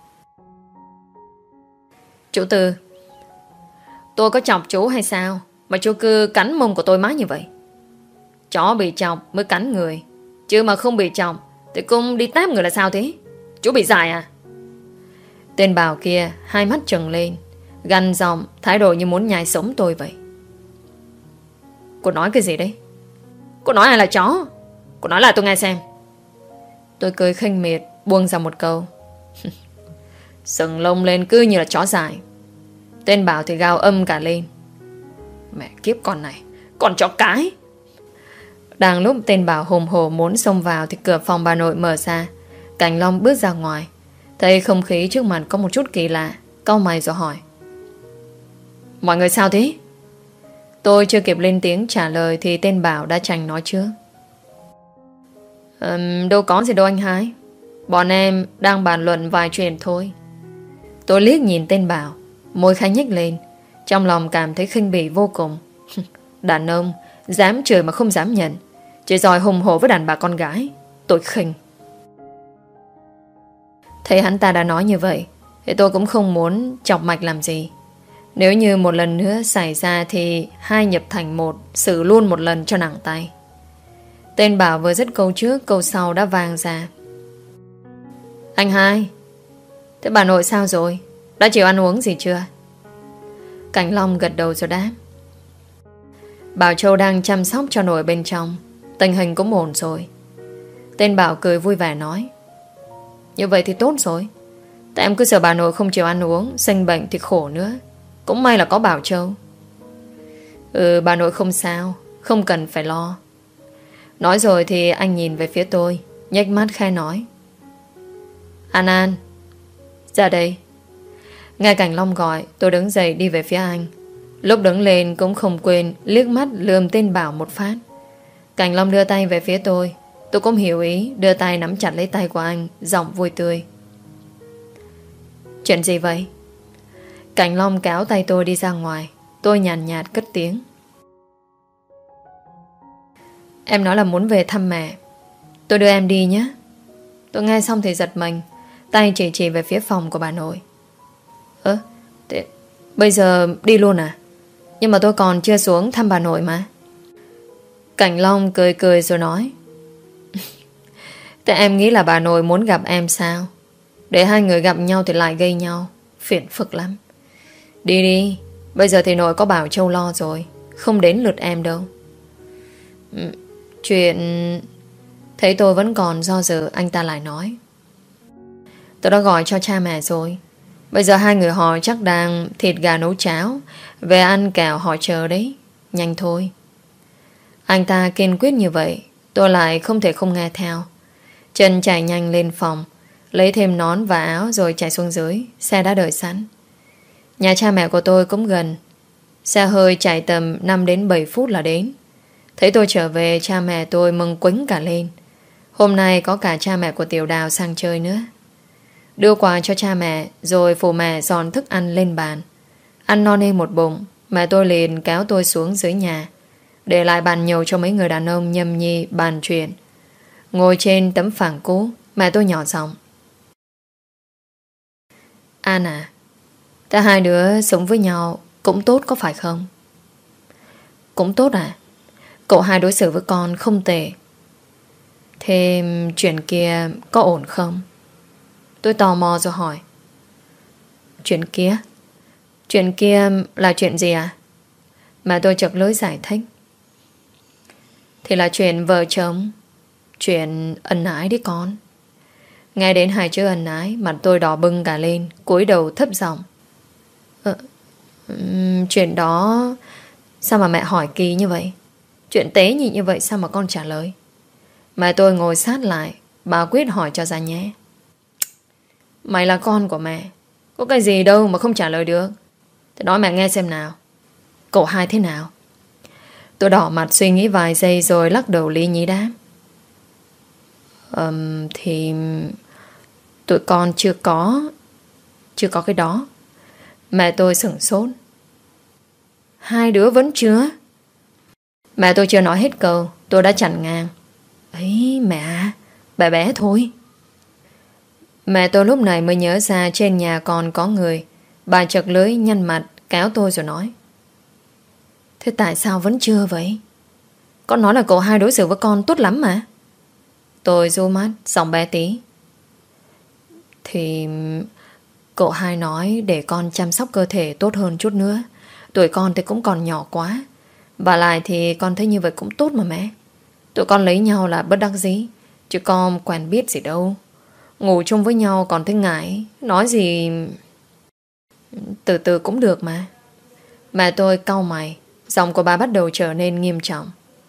Chú Tư, tôi có chọc chú hay sao mà chú cứ cắn mông của tôi mãi như vậy? Chó bị chọc mới cắn người, chứ mà không bị chọc thì cũng đi táp người là sao thế? Chú bị dại à? Tên Bảo kia hai mắt trừng lên, gằn giọng, thái độ như muốn nhai sống tôi vậy. Cô nói cái gì đấy? Cô nói ai là chó? Cô nói lại tôi nghe xem. Tôi cười khinh miệt, buông ra một câu: Sừng lông lên cứ như là chó dại. Tên Bảo thì gào âm cả lên: Mẹ kiếp con này, con chó cái. Đang lúc tên Bảo hùng hổ muốn xông vào thì cửa phòng bà nội mở ra. Cảnh Long bước ra ngoài, thấy không khí trước mặt có một chút kỳ lạ, cau mày rồi hỏi: Mọi người sao thế? Tôi chưa kịp lên tiếng trả lời thì tên Bảo đã tranh nói trước: Đâu có gì đâu anh hai. Bọn em đang bàn luận vài chuyện thôi. Tôi liếc nhìn tên Bảo, môi khẽ nhếch lên, trong lòng cảm thấy khinh bỉ vô cùng. Đàn ông dám chửi mà không dám nhận, Chỉ giỏi hùng hổ với đàn bà con gái. Tôi khinh. Thấy hắn ta đã nói như vậy thì tôi cũng không muốn chọc mạch làm gì. Nếu như một lần nữa xảy ra thì hai nhập thành một, xử luôn một lần cho nặng tay. Tên Bảo vừa dứt câu trước, câu sau đã vang ra. Anh hai, thế bà nội sao rồi? Đã chịu ăn uống gì chưa? Cảnh Long gật đầu rồi đáp. Bảo Châu đang chăm sóc cho nội bên trong. Tình hình cũng ổn rồi. Tên Bảo cười vui vẻ nói. Như vậy thì tốt rồi. Tại em cứ sợ bà nội không chịu ăn uống, sinh bệnh thì khổ nữa. Cũng may là có Bảo Châu. Bà nội không sao, không cần phải lo. Nói rồi thì anh nhìn về phía tôi, nhếch mắt khai nói. An An, ra đây. Nghe Cảnh Long gọi, tôi đứng dậy đi về phía anh. Lúc đứng lên cũng không quên liếc mắt lườm tên Bảo một phát. Cảnh Long đưa tay về phía tôi. Tôi cũng hiểu ý, đưa tay nắm chặt lấy tay của anh, giọng vui tươi. Chuyện gì vậy? Cảnh Long kéo tay tôi đi ra ngoài. Tôi nhàn nhạt cất tiếng. Em nói là muốn về thăm mẹ. Tôi đưa em đi nhé. Tôi nghe xong thì giật mình, tay chỉ về phía phòng của bà nội. Thế bây giờ đi luôn à? Nhưng mà tôi còn chưa xuống thăm bà nội mà. Cảnh Long cười cười rồi nói. Thế em nghĩ là bà nội muốn gặp em sao? Để hai người gặp nhau thì lại gây nhau, phiền phức lắm. Đi đi, bây giờ thì nội có Bảo Châu lo rồi, không đến lượt em đâu. Chuyện... Thấy tôi vẫn còn do dự, anh ta lại nói. Tôi đã gọi cho cha mẹ rồi. Bây giờ hai người họ chắc đang thịt gà nấu cháo, về ăn kẹo họ chờ đấy. Nhanh thôi. Anh ta kiên quyết như vậy, tôi lại không thể không nghe theo. Chân chạy nhanh lên phòng, lấy thêm nón và áo rồi chạy xuống dưới. Xe đã đợi sẵn. Nhà cha mẹ của tôi cũng gần. Xe hơi chạy tầm 5 đến 7 phút là đến. Thấy tôi trở về, cha mẹ tôi mừng quính cả lên. Hôm nay có cả cha mẹ của Tiểu Đào sang chơi nữa. Đưa quà cho cha mẹ, rồi phụ mẹ dọn thức ăn lên bàn. Ăn no nê một bụng, mẹ tôi liền kéo tôi xuống dưới nhà, để lại bàn nhậu cho mấy người đàn ông nhâm nhi bàn chuyện. Ngồi trên tấm phẳng cũ, mẹ tôi nhỏ giọng. An à, ta hai đứa sống với nhau cũng tốt có phải không? Cũng tốt à? Cậu hai đối xử với con không tệ. Thế chuyện kia có ổn không? Tôi tò mò rồi hỏi. Chuyện kia? Chuyện kia là chuyện gì à? Mà tôi chợt lưỡi giải thích. Thì là chuyện vợ chồng, chuyện ân ái đấy con. Nghe đến hai chữ ân ái, mặt tôi đỏ bừng cả lên, cúi đầu thấp giọng. Chuyện đó... Sao mà mẹ hỏi kỳ như vậy? Chuyện tế nhị như vậy sao mà con trả lời? Mẹ tôi ngồi sát lại, bà quyết hỏi cho ra nhé. Mày là con của mẹ, có cái gì đâu mà không trả lời được. Thế nói mẹ nghe xem nào. Cậu hai thế nào? Tôi đỏ mặt suy nghĩ vài giây rồi lắc đầu lý nhí đáp. Thì... Tụi con chưa có cái đó. Mẹ tôi sửng sốt. Hai đứa vẫn chưa? Mẹ tôi chưa nói hết câu, tôi đã chặn ngang. Ấy mẹ, bé bé thôi. Mẹ tôi lúc này mới nhớ ra trên nhà còn có người. Bà chật lưỡi nhăn mặt kéo tôi rồi nói. Thế tại sao vẫn chưa vậy? Con nói là cậu hai đối xử với con tốt lắm mà. Tôi ru mắt, giọng bé tí. Thì... Cậu hai nói để con chăm sóc cơ thể tốt hơn chút nữa. Tuổi con thì cũng còn nhỏ quá. Và lại thì con thấy như vậy cũng tốt mà mẹ. Tụi con lấy nhau là bất đắc dĩ, chứ con quen biết gì đâu. Ngủ chung với nhau còn thấy ngại. Nói gì... Từ từ cũng được mà. Mẹ tôi cau mày. Giọng của bà bắt đầu trở nên nghiêm trọng.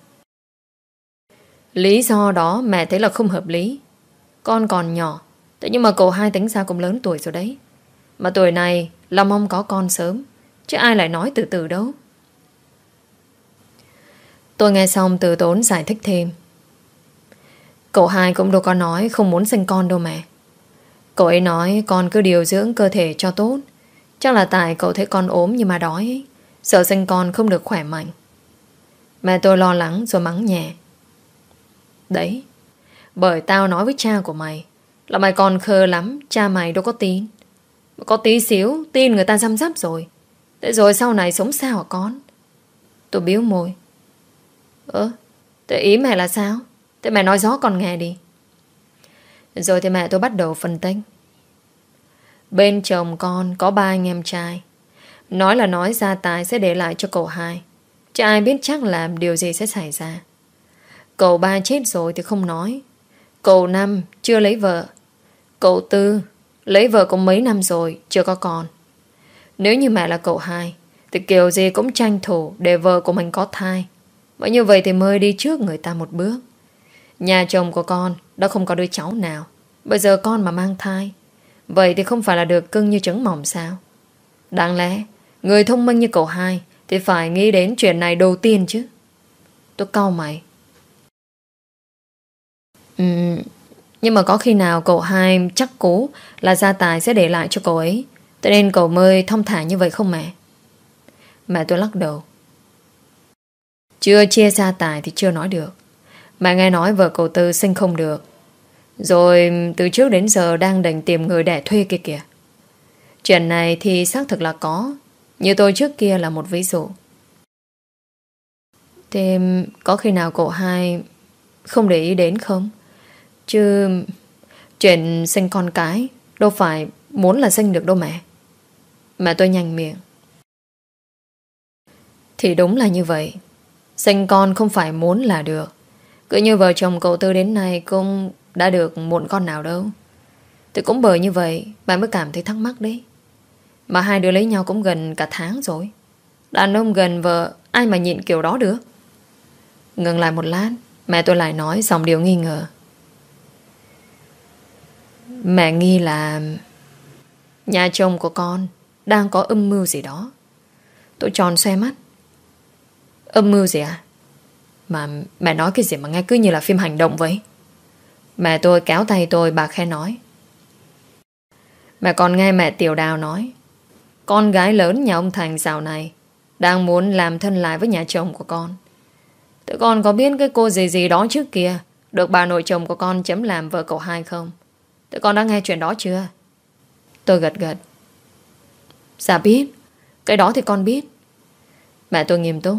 Lý do đó mẹ thấy là không hợp lý. Con còn nhỏ, thế nhưng mà cậu hai tính ra cũng lớn tuổi rồi đấy. Mà tuổi này là mong có con sớm, chứ ai lại nói từ từ đâu. Tôi nghe xong từ tốn giải thích thêm. Cậu hai cũng đâu có nói không muốn sinh con đâu mẹ. Cậu ấy nói con cứ điều dưỡng cơ thể cho tốt. Chắc là tại cậu thấy con ốm nhưng mà đói ấy, sợ sinh con không được khỏe mạnh. Mẹ tôi lo lắng rồi mắng nhẹ. Đấy, bởi tao nói với cha của mày là mày còn khờ lắm, cha mày đâu có tin. Có tí xíu tin người ta răm rắp rồi. Thế rồi sau này sống sao hả con? Tôi biếu môi. Thế ý mẹ là sao? Thế mẹ nói rõ con nghe đi. Rồi thì mẹ tôi bắt đầu phân tích. Bên chồng con có 3 anh em trai. Nói là nói gia tài sẽ để lại cho cậu hai, chứ ai biết chắc làm điều gì sẽ xảy ra. Cậu ba chết rồi thì không nói. Cậu năm chưa lấy vợ. Cậu tư lấy vợ cũng mấy năm rồi, chưa có con. Nếu như mẹ là cậu hai thì kiểu gì cũng tranh thủ để vợ của mình có thai. Bởi như vậy thì mới đi trước người ta một bước. Nhà chồng của con đã không có đứa cháu nào. Bây giờ con mà mang thai, vậy thì không phải là được cưng như trứng mỏng sao? Đáng lẽ người thông minh như cậu hai thì phải nghĩ đến chuyện này đầu tiên chứ. Tôi cau mày. Nhưng mà có khi nào cậu hai chắc cú là gia tài sẽ để lại cho cậu ấy, cho nên cậu mới thong thả như vậy không mẹ? Mẹ tôi lắc đầu. Chưa chia gia tài thì chưa nói được. Mẹ nghe nói vợ cậu Tư sinh không được, rồi từ trước đến giờ đang định tìm người đẻ thuê kia kìa. Chuyện này thì xác thực là có. Như tôi trước kia là một ví dụ. Thế có khi nào cậu hai không để ý đến không? Chứ chuyện sinh con cái đâu phải muốn là sinh được đâu mẹ. Mẹ tôi nhanh miệng. Thì đúng là như vậy. Sinh con không phải muốn là được. Cứ như vợ chồng cậu Tư đến nay cũng đã được một con nào đâu. Thì cũng bởi như vậy bà mới cảm thấy thắc mắc đấy. Mà hai đứa lấy nhau cũng gần cả tháng rồi. Đàn ông gần vợ ai mà nhịn kiểu đó được. Ngừng lại một lát, mẹ tôi lại nói giọng điệu nghi ngờ. Mẹ nghi là nhà chồng của con đang có âm mưu gì đó. Tôi tròn xoe mắt. Âm mưu gì à? Mà mẹ nói cái gì mà nghe cứ như là phim hành động vậy? Mẹ tôi kéo tay tôi, bà khẽ nói. Mẹ còn nghe mẹ Tiểu Đào nói con gái lớn nhà ông Thành dạo này đang muốn làm thân lại với nhà chồng của con. Tụi con có biết cái cô gì gì đó trước kia được bà nội chồng của con chấm làm vợ cậu hai không? Tụi con đã nghe chuyện đó chưa? Tôi gật gật. Dạ biết. Cái đó thì con biết. Mẹ tôi nghiêm túc.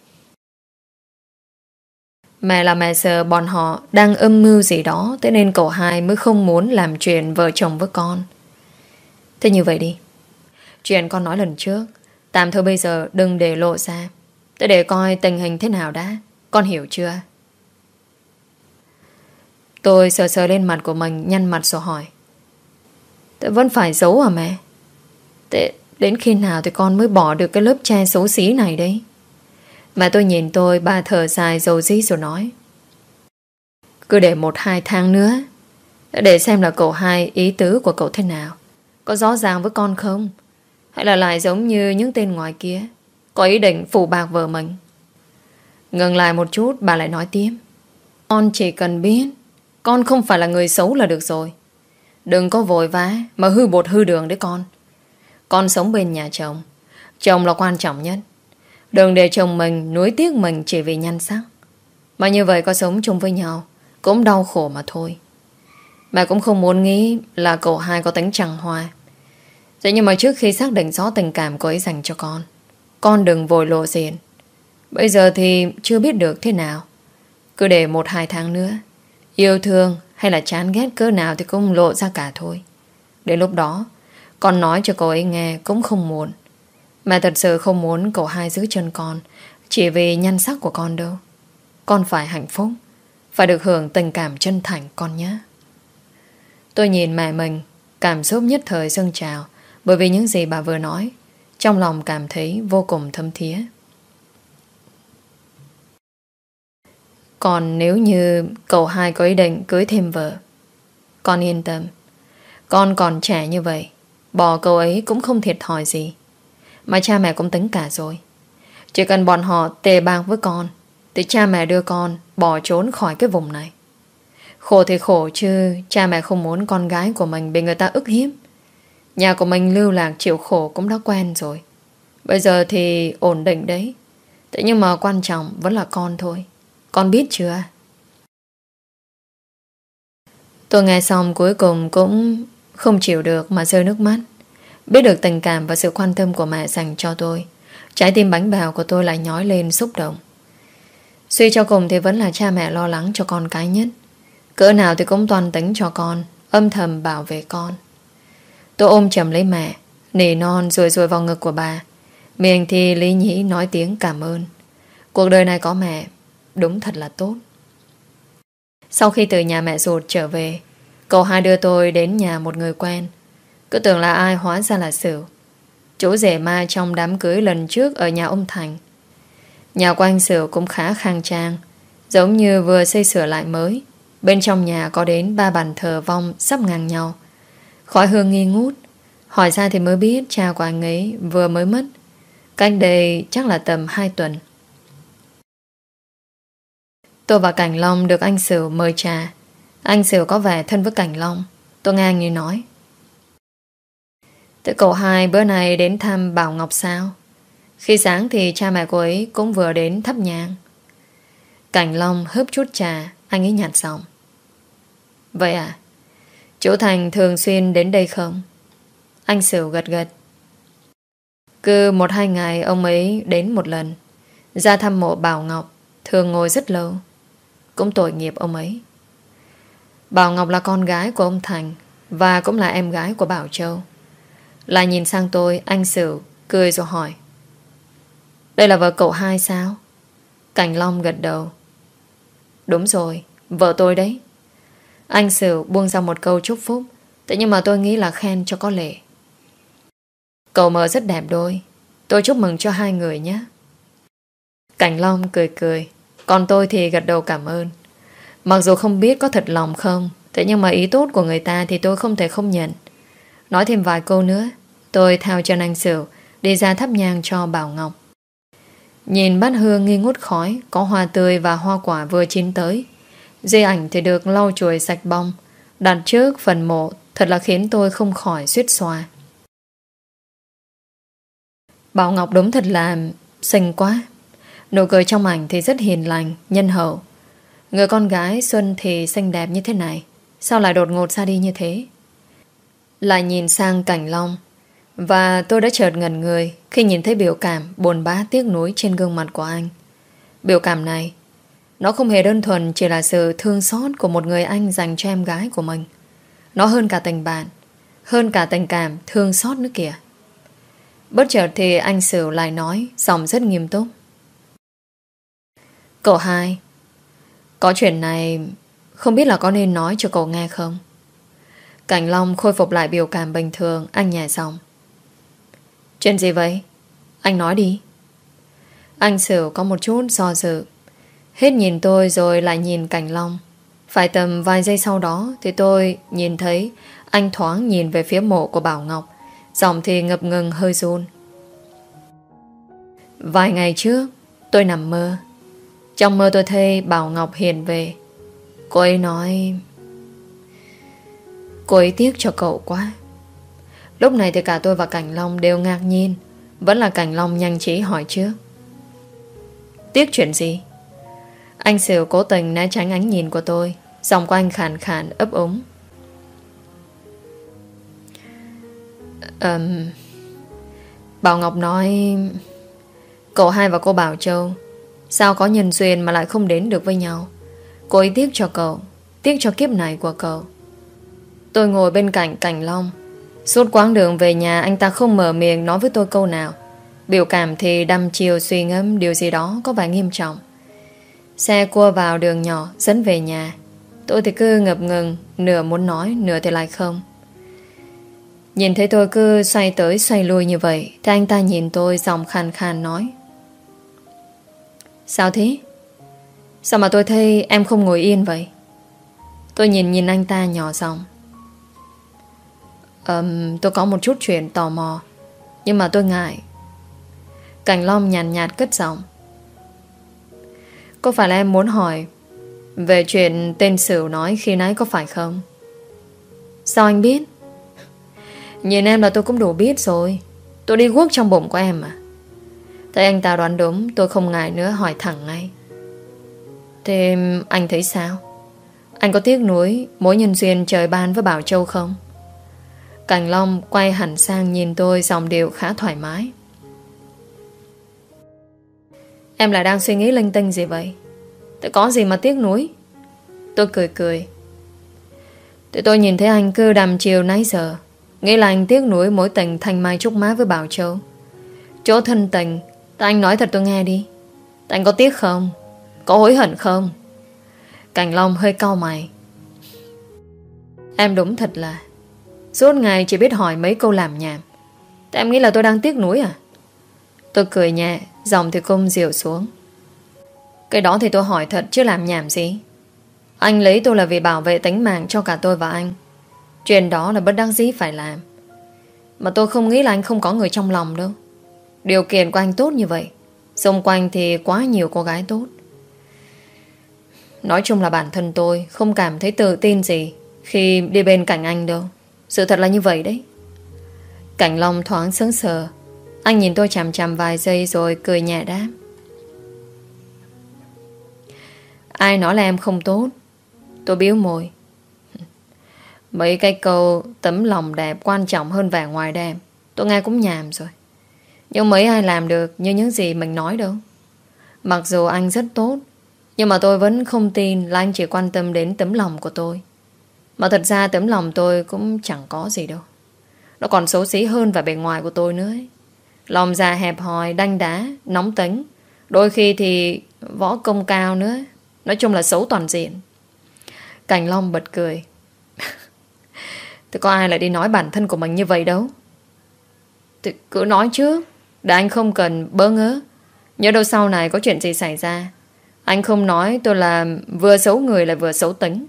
Mẹ là mẹ sợ bọn họ đang âm mưu gì đó, thế nên cậu hai mới không muốn làm chuyện vợ chồng với con. Thế như vậy đi. Chuyện con nói lần trước tạm thời bây giờ đừng để lộ ra. Thế để coi tình hình thế nào đã. Con hiểu chưa? Tôi sờ sờ lên mặt của mình, nhăn mặt rồi hỏi. Thế vẫn phải giấu à mẹ? Thế đến khi nào thì con mới bỏ được cái lớp che xấu xí này đấy? Mà tôi nhìn tôi, bà thở dài dầu dí rồi nói. Cứ để 1-2 tháng nữa, để xem là cậu hai ý tứ của cậu thế nào. Có rõ ràng với con không? Hay là lại giống như những tên ngoài kia, có ý định phủ bạc vợ mình? Ngừng lại một chút, bà lại nói tiếp. Con chỉ cần biết con không phải là người xấu là được rồi. Đừng có vội vã mà hư bột hư đường đấy con. Con sống bên nhà chồng, chồng là quan trọng nhất. Đừng để chồng mình nuối tiếc mình chỉ vì nhan sắc. Mà như vậy có sống chung với nhau cũng đau khổ mà thôi. Mẹ cũng không muốn nghĩ là cậu hai có tính trăng hoa. Thế nhưng mà trước khi xác định rõ tình cảm cô ấy dành cho con đừng vội lộ diện. Bây giờ thì chưa biết được thế nào. Cứ để 1-2 tháng nữa, yêu thương hay là chán ghét cỡ nào thì cũng lộ ra cả thôi. Đến lúc đó con nói cho cậu ấy nghe cũng không muộn. Mẹ thật sự không muốn cậu hai giữ chân con chỉ vì nhan sắc của con đâu. Con phải hạnh phúc, phải được hưởng tình cảm chân thành con nhé. Tôi nhìn mẹ mình, cảm xúc nhất thời dâng trào bởi vì những gì bà vừa nói. Trong lòng cảm thấy vô cùng thấm thía. Còn nếu như cậu hai có ý định cưới thêm vợ, con yên tâm. Con còn trẻ như vậy, bỏ cậu ấy cũng không thiệt thòi gì. Mà cha mẹ cũng tính cả rồi. Chỉ cần bọn họ tề bạc với con thì cha mẹ đưa con bỏ trốn khỏi cái vùng này. Khổ thì khổ chứ cha mẹ không muốn con gái của mình bị người ta ức hiếp. Nhà của mình lưu lạc chịu khổ cũng đã quen rồi. Bây giờ thì ổn định đấy. Thế nhưng mà quan trọng vẫn là con thôi. Con biết chưa? Tôi nghe xong cuối cùng cũng không chịu được mà rơi nước mắt. Biết được tình cảm và sự quan tâm của mẹ dành cho tôi, trái tim bánh bèo của tôi lại nhói lên xúc động. Suy cho cùng thì vẫn là cha mẹ lo lắng cho con cái nhất. Cỡ nào thì cũng toan tính cho con, âm thầm bảo vệ con. Tôi ôm chầm lấy mẹ, nỉ non rồi rồi vào ngực của bà. Miệng thì lý nhí nói tiếng cảm ơn. Cuộc đời này có mẹ đúng thật là tốt. Sau khi từ nhà mẹ ruột trở về, cậu hai đưa tôi đến nhà một người quen. Cứ tưởng là ai hóa ra là Sửu, chú rể ma trong đám cưới lần trước ở nhà ông Thành. Nhà của anh Sửu cũng khá khang trang, giống như vừa xây sửa lại mới. Bên trong nhà có đến 3 bàn thờ vong sắp ngang nhau. Khói hương nghi ngút. Hỏi ra thì mới biết cha của anh ấy vừa mới mất, cách đây chắc là tầm 2 tuần. Tôi và Cảnh Long được anh Sửu mời trà. Anh Sửu có vẻ thân với Cảnh Long. Tôi nghe anh ấy nói: "Thế cậu hai bữa nay đến thăm Bảo Ngọc sao? Khi sáng thì cha mẹ cô ấy cũng vừa đến thắp nhang." Cảnh Long hớp chút trà, anh ấy nhạt giọng: "Vậy à? Chú Thành thường xuyên đến đây không?" Anh Sửu gật gật. Cứ 1-2 ngày ông ấy đến một lần. Ra thăm mộ Bảo Ngọc thường ngồi rất lâu. Cũng tội nghiệp ông ấy. Bảo Ngọc là con gái của ông Thành và cũng là em gái của Bảo Châu. Lại nhìn sang tôi, anh Sửu cười rồi hỏi: "Đây là vợ cậu hai sao?" Cảnh Long gật đầu: "Đúng rồi, vợ tôi đấy." Anh Sửu buông ra một câu chúc phúc, thế nhưng mà tôi nghĩ là khen cho có lệ: "Cậu mờ rất đẹp đôi. Tôi chúc mừng cho hai người nhé." Cảnh Long cười cười, còn tôi thì gật đầu cảm ơn. Mặc dù không biết có thật lòng không, thế nhưng mà ý tốt của người ta thì tôi không thể không nhận. Nói thêm vài câu nữa, tôi theo chân anh Sửu đi ra thắp nhang cho Bảo Ngọc. Nhìn bát hương nghi ngút khói, có hoa tươi và hoa quả vừa chín tới. Di ảnh thì được lau chùi sạch bong, đặt trước phần mộ, thật là khiến tôi không khỏi suýt xoa. Bảo Ngọc đúng thật là xinh quá. Nụ cười trong ảnh thì rất hiền lành, nhân hậu. Người con gái Xuân thì xinh đẹp như thế này, sao lại đột ngột ra đi như thế? Lại nhìn sang Cảnh Long, và tôi đã chợt ngẩn người khi nhìn thấy biểu cảm buồn bã tiếc nuối trên gương mặt của anh. Biểu cảm này, nó không hề đơn thuần chỉ là sự thương xót của một người anh dành cho em gái của mình. Nó hơn cả tình bạn, hơn cả tình cảm thương xót nữa kìa. Bất chợt thì anh Sửu lại nói, giọng rất nghiêm túc: "Cậu hai, có chuyện này không biết là có nên nói cho cậu nghe không?" Cảnh Long khôi phục lại biểu cảm bình thường, anh nhẹ giọng: "Chuyện gì vậy? Anh nói đi." Anh Sửu có một chút do dự, hết nhìn tôi rồi lại nhìn Cảnh Long. Phải tầm vài giây sau đó thì tôi nhìn thấy anh thoáng nhìn về phía mộ của Bảo Ngọc, giọng thì ngập ngừng hơi run. "Vài ngày trước tôi nằm mơ. Trong mơ tôi thấy Bảo Ngọc hiện về. Cô ấy nói cô ấy tiếc cho cậu quá." Lúc này thì cả tôi và Cảnh Long đều ngạc nhiên. Vẫn là Cảnh Long nhanh trí hỏi trước: "Tiếc chuyện gì?" Anh Sửu cố tình né tránh ánh nhìn của tôi, giọng của anh khàn khàn ấp úng: Bảo Ngọc nói cậu hai và cô Bảo Châu sao có nhân duyên mà lại không đến được với nhau. Cô ấy tiếc cho cậu, tiếc cho kiếp này của cậu." Tôi ngồi bên cạnh Cảnh Long. Suốt quãng đường về nhà, anh ta không mở miệng nói với tôi câu nào. Biểu cảm thì đăm chiêu suy ngẫm điều gì đó có vẻ nghiêm trọng. Xe cua vào đường nhỏ dẫn về nhà. Tôi thì cứ ngập ngừng, nửa muốn nói, nửa thì lại không. Nhìn thấy tôi cứ xoay tới xoay lui như vậy thì anh ta nhìn tôi, giọng khàn khàn nói: "Sao thế? Sao mà tôi thấy em không ngồi yên vậy?" Tôi nhìn anh ta nhỏ giọng: Tôi có một chút chuyện tò mò, nhưng mà tôi ngại." Cảnh Long nhàn nhạt cất giọng: "Có phải là em muốn hỏi về chuyện tên Sửu nói khi nãy có phải không?" "Sao anh biết?" "Nhìn em là tôi cũng đủ biết rồi. Tôi đi guốc trong bụng của em mà." Thấy anh ta đoán đúng, tôi không ngại nữa hỏi thẳng ngay: "Thế anh thấy sao? Anh có tiếc nuối mối nhân duyên trời ban với Bảo Châu không? Cảnh Long quay hẳn sang nhìn tôi, giọng điệu khá thoải mái. Em lại đang suy nghĩ linh tinh gì vậy? Thế có gì mà tiếc nuối? Tôi cười cười. Tụi tôi nhìn thấy anh cứ đăm chiều nãy giờ, nghĩ là anh tiếc nuối mối tình thanh mai trúc mã với Bảo Châu. Chỗ thân tình, tại anh nói thật tôi nghe đi. Tại anh có tiếc không? Có hối hận không? Cảnh Long hơi cau mày. Em đúng thật là suốt ngày chỉ biết hỏi mấy câu làm nhảm. Tại em nghĩ là tôi đang tiếc nuối à? Tôi cười nhẹ, giọng thì cung dịu xuống. Cái đó thì tôi hỏi thật chứ làm nhảm gì. Anh lấy tôi là vì bảo vệ tính mạng cho cả tôi và anh. Chuyện đó là bất đắc dĩ phải làm. Mà tôi không nghĩ là anh không có người trong lòng đâu. Điều kiện của anh tốt như vậy, xung quanh thì quá nhiều cô gái tốt. Nói chung là bản thân tôi không cảm thấy tự tin gì khi đi bên cạnh anh đâu. Sự thật là như vậy đấy. Cảnh Long thoáng sững sờ. Anh nhìn tôi chằm chằm vài giây rồi cười nhẹ đáp. Ai nói là em không tốt? Tôi bĩu môi. Mấy cái câu tấm lòng đẹp quan trọng hơn vẻ ngoài đẹp tôi nghe cũng nhàm rồi. Nhưng mấy ai làm được như những gì mình nói đâu. Mặc dù anh rất tốt, nhưng mà tôi vẫn không tin là anh chỉ quan tâm đến tấm lòng của tôi. Mà thật ra tấm lòng tôi cũng chẳng có gì đâu. Nó còn xấu xí hơn vẻ bề ngoài của tôi nữa ấy. Lòng già hẹp hòi, đanh đá, nóng tính. Đôi khi thì võ công cao nữa. Nói chung là xấu toàn diện. Cảnh Long bật cười. Thì có ai lại đi nói bản thân của mình như vậy đâu. Thì cứ nói trước, để anh không cần bỡ ngỡ. Nhớ đâu sau này có chuyện gì xảy ra, anh không nói tôi là vừa xấu người lại vừa xấu tính.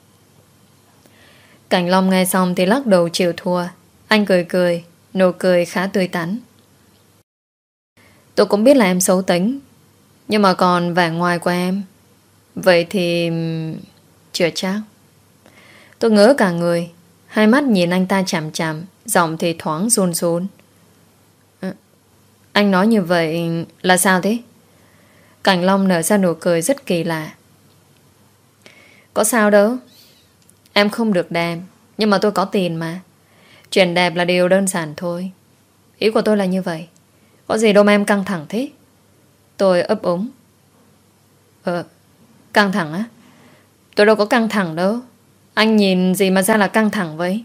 Cảnh Long nghe xong thì lắc đầu chịu thua. Anh cười cười, nụ cười khá tươi tắn. Tôi cũng biết là em xấu tính, nhưng mà còn vẻ ngoài của em, vậy thì chưa chắc. Tôi ngỡ cả người. Hai mắt nhìn anh ta chằm chằm, giọng thì thoáng run run. Anh nói như vậy là sao thế? Cảnh Long nở ra nụ cười rất kỳ lạ. Có sao đâu. Em không được đẹp, nhưng mà tôi có tiền mà. Chuyện đẹp là điều đơn giản thôi. Ý của tôi là như vậy. Có gì đâu mà em căng thẳng thế? Tôi ấp úng. Căng thẳng á? Tôi đâu có căng thẳng đâu. Anh nhìn gì mà ra là căng thẳng vậy?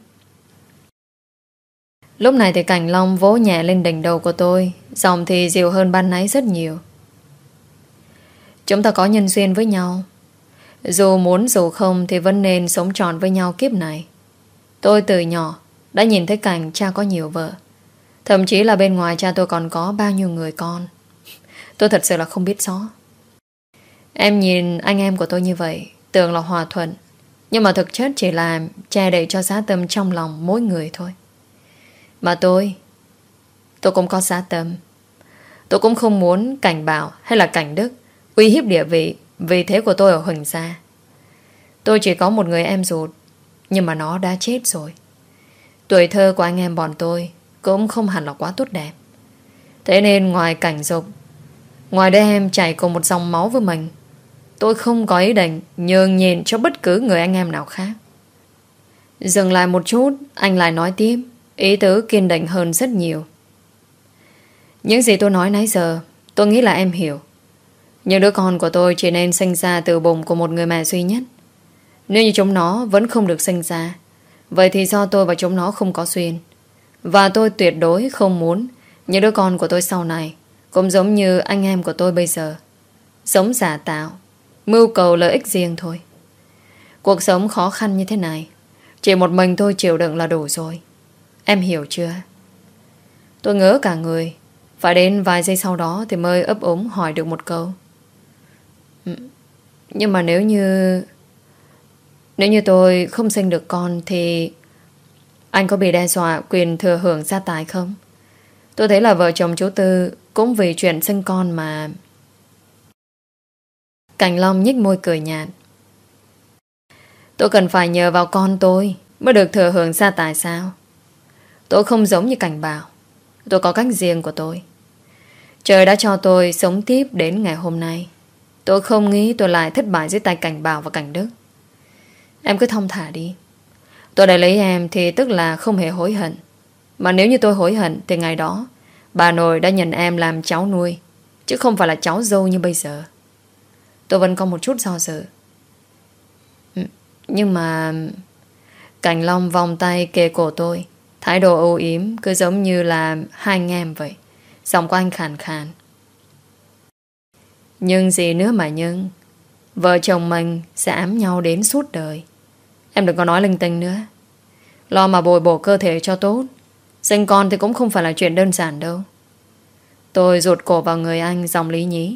Lúc này thì Cảnh Long vỗ nhẹ lên đỉnh đầu của tôi, giọng thì dịu hơn ban nãy rất nhiều. Chúng ta có nhân duyên với nhau. Dù muốn dù không thì vẫn nên sống trọn với nhau kiếp này. Tôi từ nhỏ đã nhìn thấy cảnh cha có nhiều vợ. Thậm chí là bên ngoài cha tôi còn có bao nhiêu người con. Tôi thật sự là không biết rõ. Em nhìn anh em của tôi như vậy, tưởng là hòa thuận, nhưng mà thực chất chỉ là che đậy cho dã tâm trong lòng mỗi người thôi. Mà tôi cũng có dã tâm. Tôi cũng không muốn Cảnh Bảo hay là Cảnh Đức uy hiếp địa vị, vị thế của tôi ở Huỳnh gia. Tôi chỉ có một người em ruột, nhưng mà nó đã chết rồi. Tuổi thơ của anh em bọn tôi cũng không hẳn là quá tốt đẹp. Thế nên ngoài Cảnh Dục, ngoài để em chảy cùng một dòng máu với mình, tôi không có ý định nhường nhịn cho bất cứ người anh em nào khác. Dừng lại một chút, anh lại nói tiếp, ý tứ kiên định hơn rất nhiều. Những gì tôi nói nãy giờ, tôi nghĩ là em hiểu. Những đứa con của tôi chỉ nên sinh ra từ bụng của một người mẹ duy nhất. Nếu như chúng nó vẫn không được sinh ra, vậy thì do tôi và chúng nó không có duyên. Và tôi tuyệt đối không muốn những đứa con của tôi sau này cũng giống như anh em của tôi bây giờ, sống giả tạo, mưu cầu lợi ích riêng thôi. Cuộc sống khó khăn như thế này, chỉ một mình tôi chịu đựng là đủ rồi. Em hiểu chưa? Tôi ngỡ cả người. Phải đến vài giây sau đó thì mới ấp úng hỏi được một câu. Nhưng mà nếu như tôi không sinh được con thì anh có bị đe dọa quyền thừa hưởng gia tài không? Tôi thấy là vợ chồng chú Tư cũng vì chuyện sinh con mà. Cảnh Long nhếch môi cười nhạt. Tôi cần phải nhờ vào con tôi mới được thừa hưởng gia tài sao? Tôi không giống như Cảnh Bảo. Tôi có cách riêng của tôi. Trời đã cho tôi sống tiếp đến ngày hôm nay. Tôi không nghĩ tôi lại thất bại dưới tay Cảnh Bảo và Cảnh Đức. Em cứ thong thả đi. Tôi đã lấy em thì tức là không hề hối hận. Mà nếu như tôi hối hận thì ngày đó bà nội đã nhận em làm cháu nuôi, chứ không phải là cháu dâu như bây giờ. Tôi vẫn có một chút do dự. Nhưng mà... Cảnh Long vòng tay kề cổ tôi, thái độ âu yếm cứ giống như là hai anh em vậy. Giọng của anh khàn khàn. Nhưng gì nữa mà nhưng, vợ chồng mình sẽ ám nhau đến suốt đời. Em đừng có nói linh tinh nữa. Lo mà bồi bổ cơ thể cho tốt. Sinh con thì cũng không phải là chuyện đơn giản đâu. Tôi rụt cổ vào người anh, giọng lý nhí.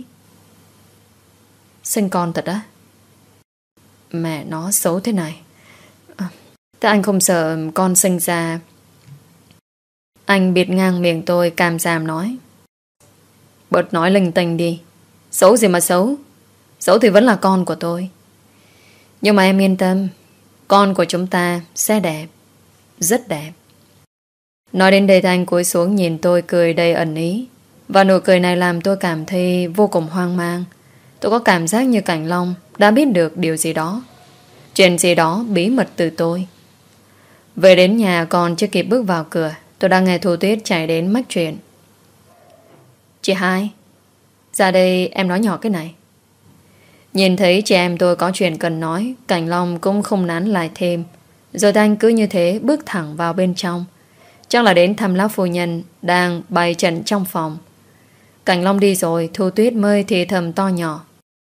Sinh con thật á? Mẹ nó xấu thế này. Thế anh không sợ con sinh ra... Anh bịt ngang miệng tôi, càm ràm nói. Bớt nói linh tinh đi. Xấu gì mà xấu. Xấu thì vẫn là con của tôi. Nhưng mà em yên tâm, con của chúng ta sẽ đẹp. Rất đẹp. Nói đến đây thì anh cúi xuống nhìn tôi cười đầy ẩn ý. Và nụ cười này làm tôi cảm thấy vô cùng hoang mang. Tôi có cảm giác như Cảnh Long đã biết được điều gì đó. Chuyện gì đó bí mật từ tôi. Về đến nhà còn chưa kịp bước vào cửa, tôi đang nghe Thu Tuyết chạy đến mách chuyện. Chị Hai, ra đây em nói nhỏ cái này. Nhìn thấy chị em tôi có chuyện cần nói, Cảnh Long cũng không nán lại thêm. Rồi anh cứ như thế bước thẳng vào bên trong. Chắc là đến thăm lão phu nhân đang bày trận trong phòng. Cảnh Long đi rồi, Thu Tuyết mới thì thầm to nhỏ.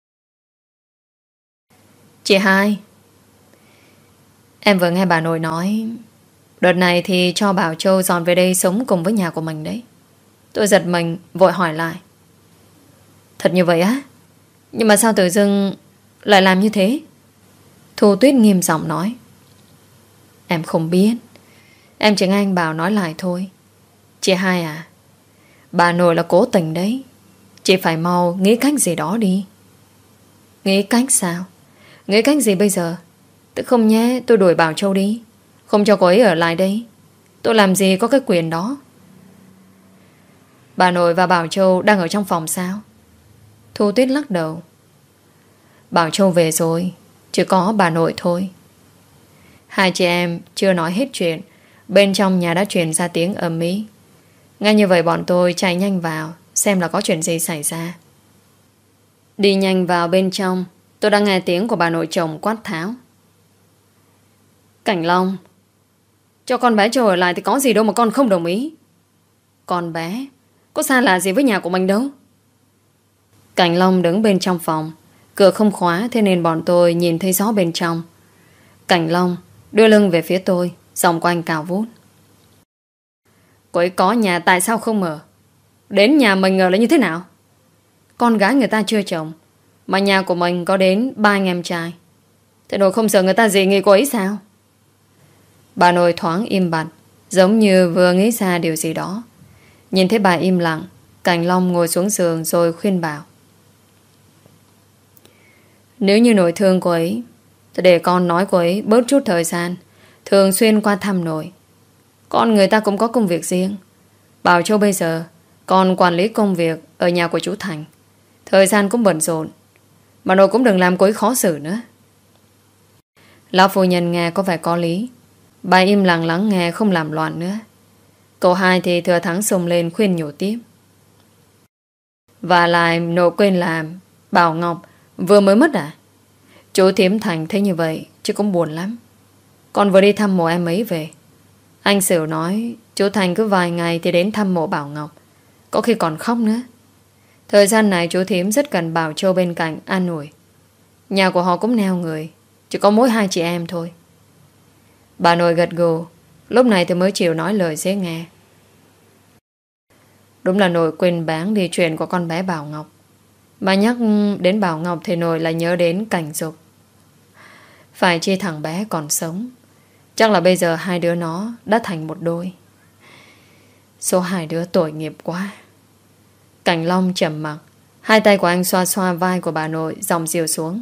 Chị Hai, em vừa nghe bà nội nói đợt này thì cho Bảo Châu dọn về đây sống cùng với nhà của mình đấy. Tôi giật mình vội hỏi lại. Thật như vậy á? Nhưng mà sao tự dưng lại làm như thế? Thu Tuyết nghiêm giọng nói. Em không biết. Em chỉ nghe anh Bảo nói lại thôi. Chị Hai à, bà nội là cố tình đấy. Chị phải mau nghĩ cách gì đó đi. Nghĩ cách sao? Nghĩ cách gì bây giờ? Tức không nhé, tôi đuổi Bảo Châu đi, không cho cô ấy ở lại đây. Tôi làm gì có cái quyền đó. Bà nội và Bảo Châu đang ở trong phòng sao? Thu Tuyết lắc đầu. Bảo Châu về rồi, chỉ có bà nội thôi. Hai chị em chưa nói hết chuyện, bên trong nhà đã truyền ra tiếng ầm ĩ. Ngay như vậy bọn tôi chạy nhanh vào xem là có chuyện gì xảy ra. Đi nhanh vào bên trong, tôi đang nghe tiếng của bà nội chồng quát tháo. Cảnh Long, cho con bé Châu ở lại thì có gì đâu mà con không đồng ý. Con bé có xa lạ gì với nhà của mình đâu. Cảnh Long đứng bên trong phòng, cửa không khóa, thế nên bọn tôi nhìn thấy rõ bên trong. Cảnh Long đưa lưng về phía tôi, giọng của anh cào vút. Cô ấy có nhà tại sao không mở? Đến nhà mình ở là như thế nào? Con gái người ta chưa chồng, mà nhà của mình có đến 3 anh em trai. Thế nội không sợ người ta dị nghị cô ấy sao? Bà nội thoáng im bặt, giống như vừa nghĩ ra điều gì đó. Nhìn thấy bà im lặng, Cảnh Long ngồi xuống giường rồi khuyên bảo. Nếu như nội thương cô ấy thì để con nói cô ấy bớt chút thời gian thường xuyên qua thăm nội. Con người ta cũng có công việc riêng. Bảo Châu bây giờ còn quản lý công việc ở nhà của chú Thành, thời gian cũng bận rộn. Mà nội cũng đừng làm cô ấy khó xử nữa. Lão phu nhân nghe có vẻ có lý. Bà im lặng lắng nghe, không làm loạn nữa. Cậu hai thì thừa thắng xông lên khuyên nhủ tiếp. Và lại nội quên làm Bảo Ngọc vừa mới mất à? Chú Thiếm Thành thấy như vậy chứ cũng buồn lắm. Con vừa đi thăm mộ em ấy về. Anh Sửu nói chú Thành cứ vài ngày thì đến thăm mộ Bảo Ngọc, có khi còn khóc nữa. Thời gian này chú Thiếm rất cần Bảo Châu bên cạnh an ủi. Nhà của họ cũng neo người, chỉ có mỗi hai chị em thôi. Bà nội gật gù, lúc này thì mới chịu nói lời dễ nghe. Đúng là nội quên bán đi chuyện của con bé Bảo Ngọc. Mà nhắc đến Bảo Ngọc thì nội lại nhớ đến Cảnh Dục. Phải chi thằng bé còn sống, chắc là bây giờ hai đứa nó đã thành một đôi. Số hai đứa tội nghiệp quá. Cảnh Long trầm mặc, hai tay của anh xoa xoa vai của bà nội, giọng dịu xuống.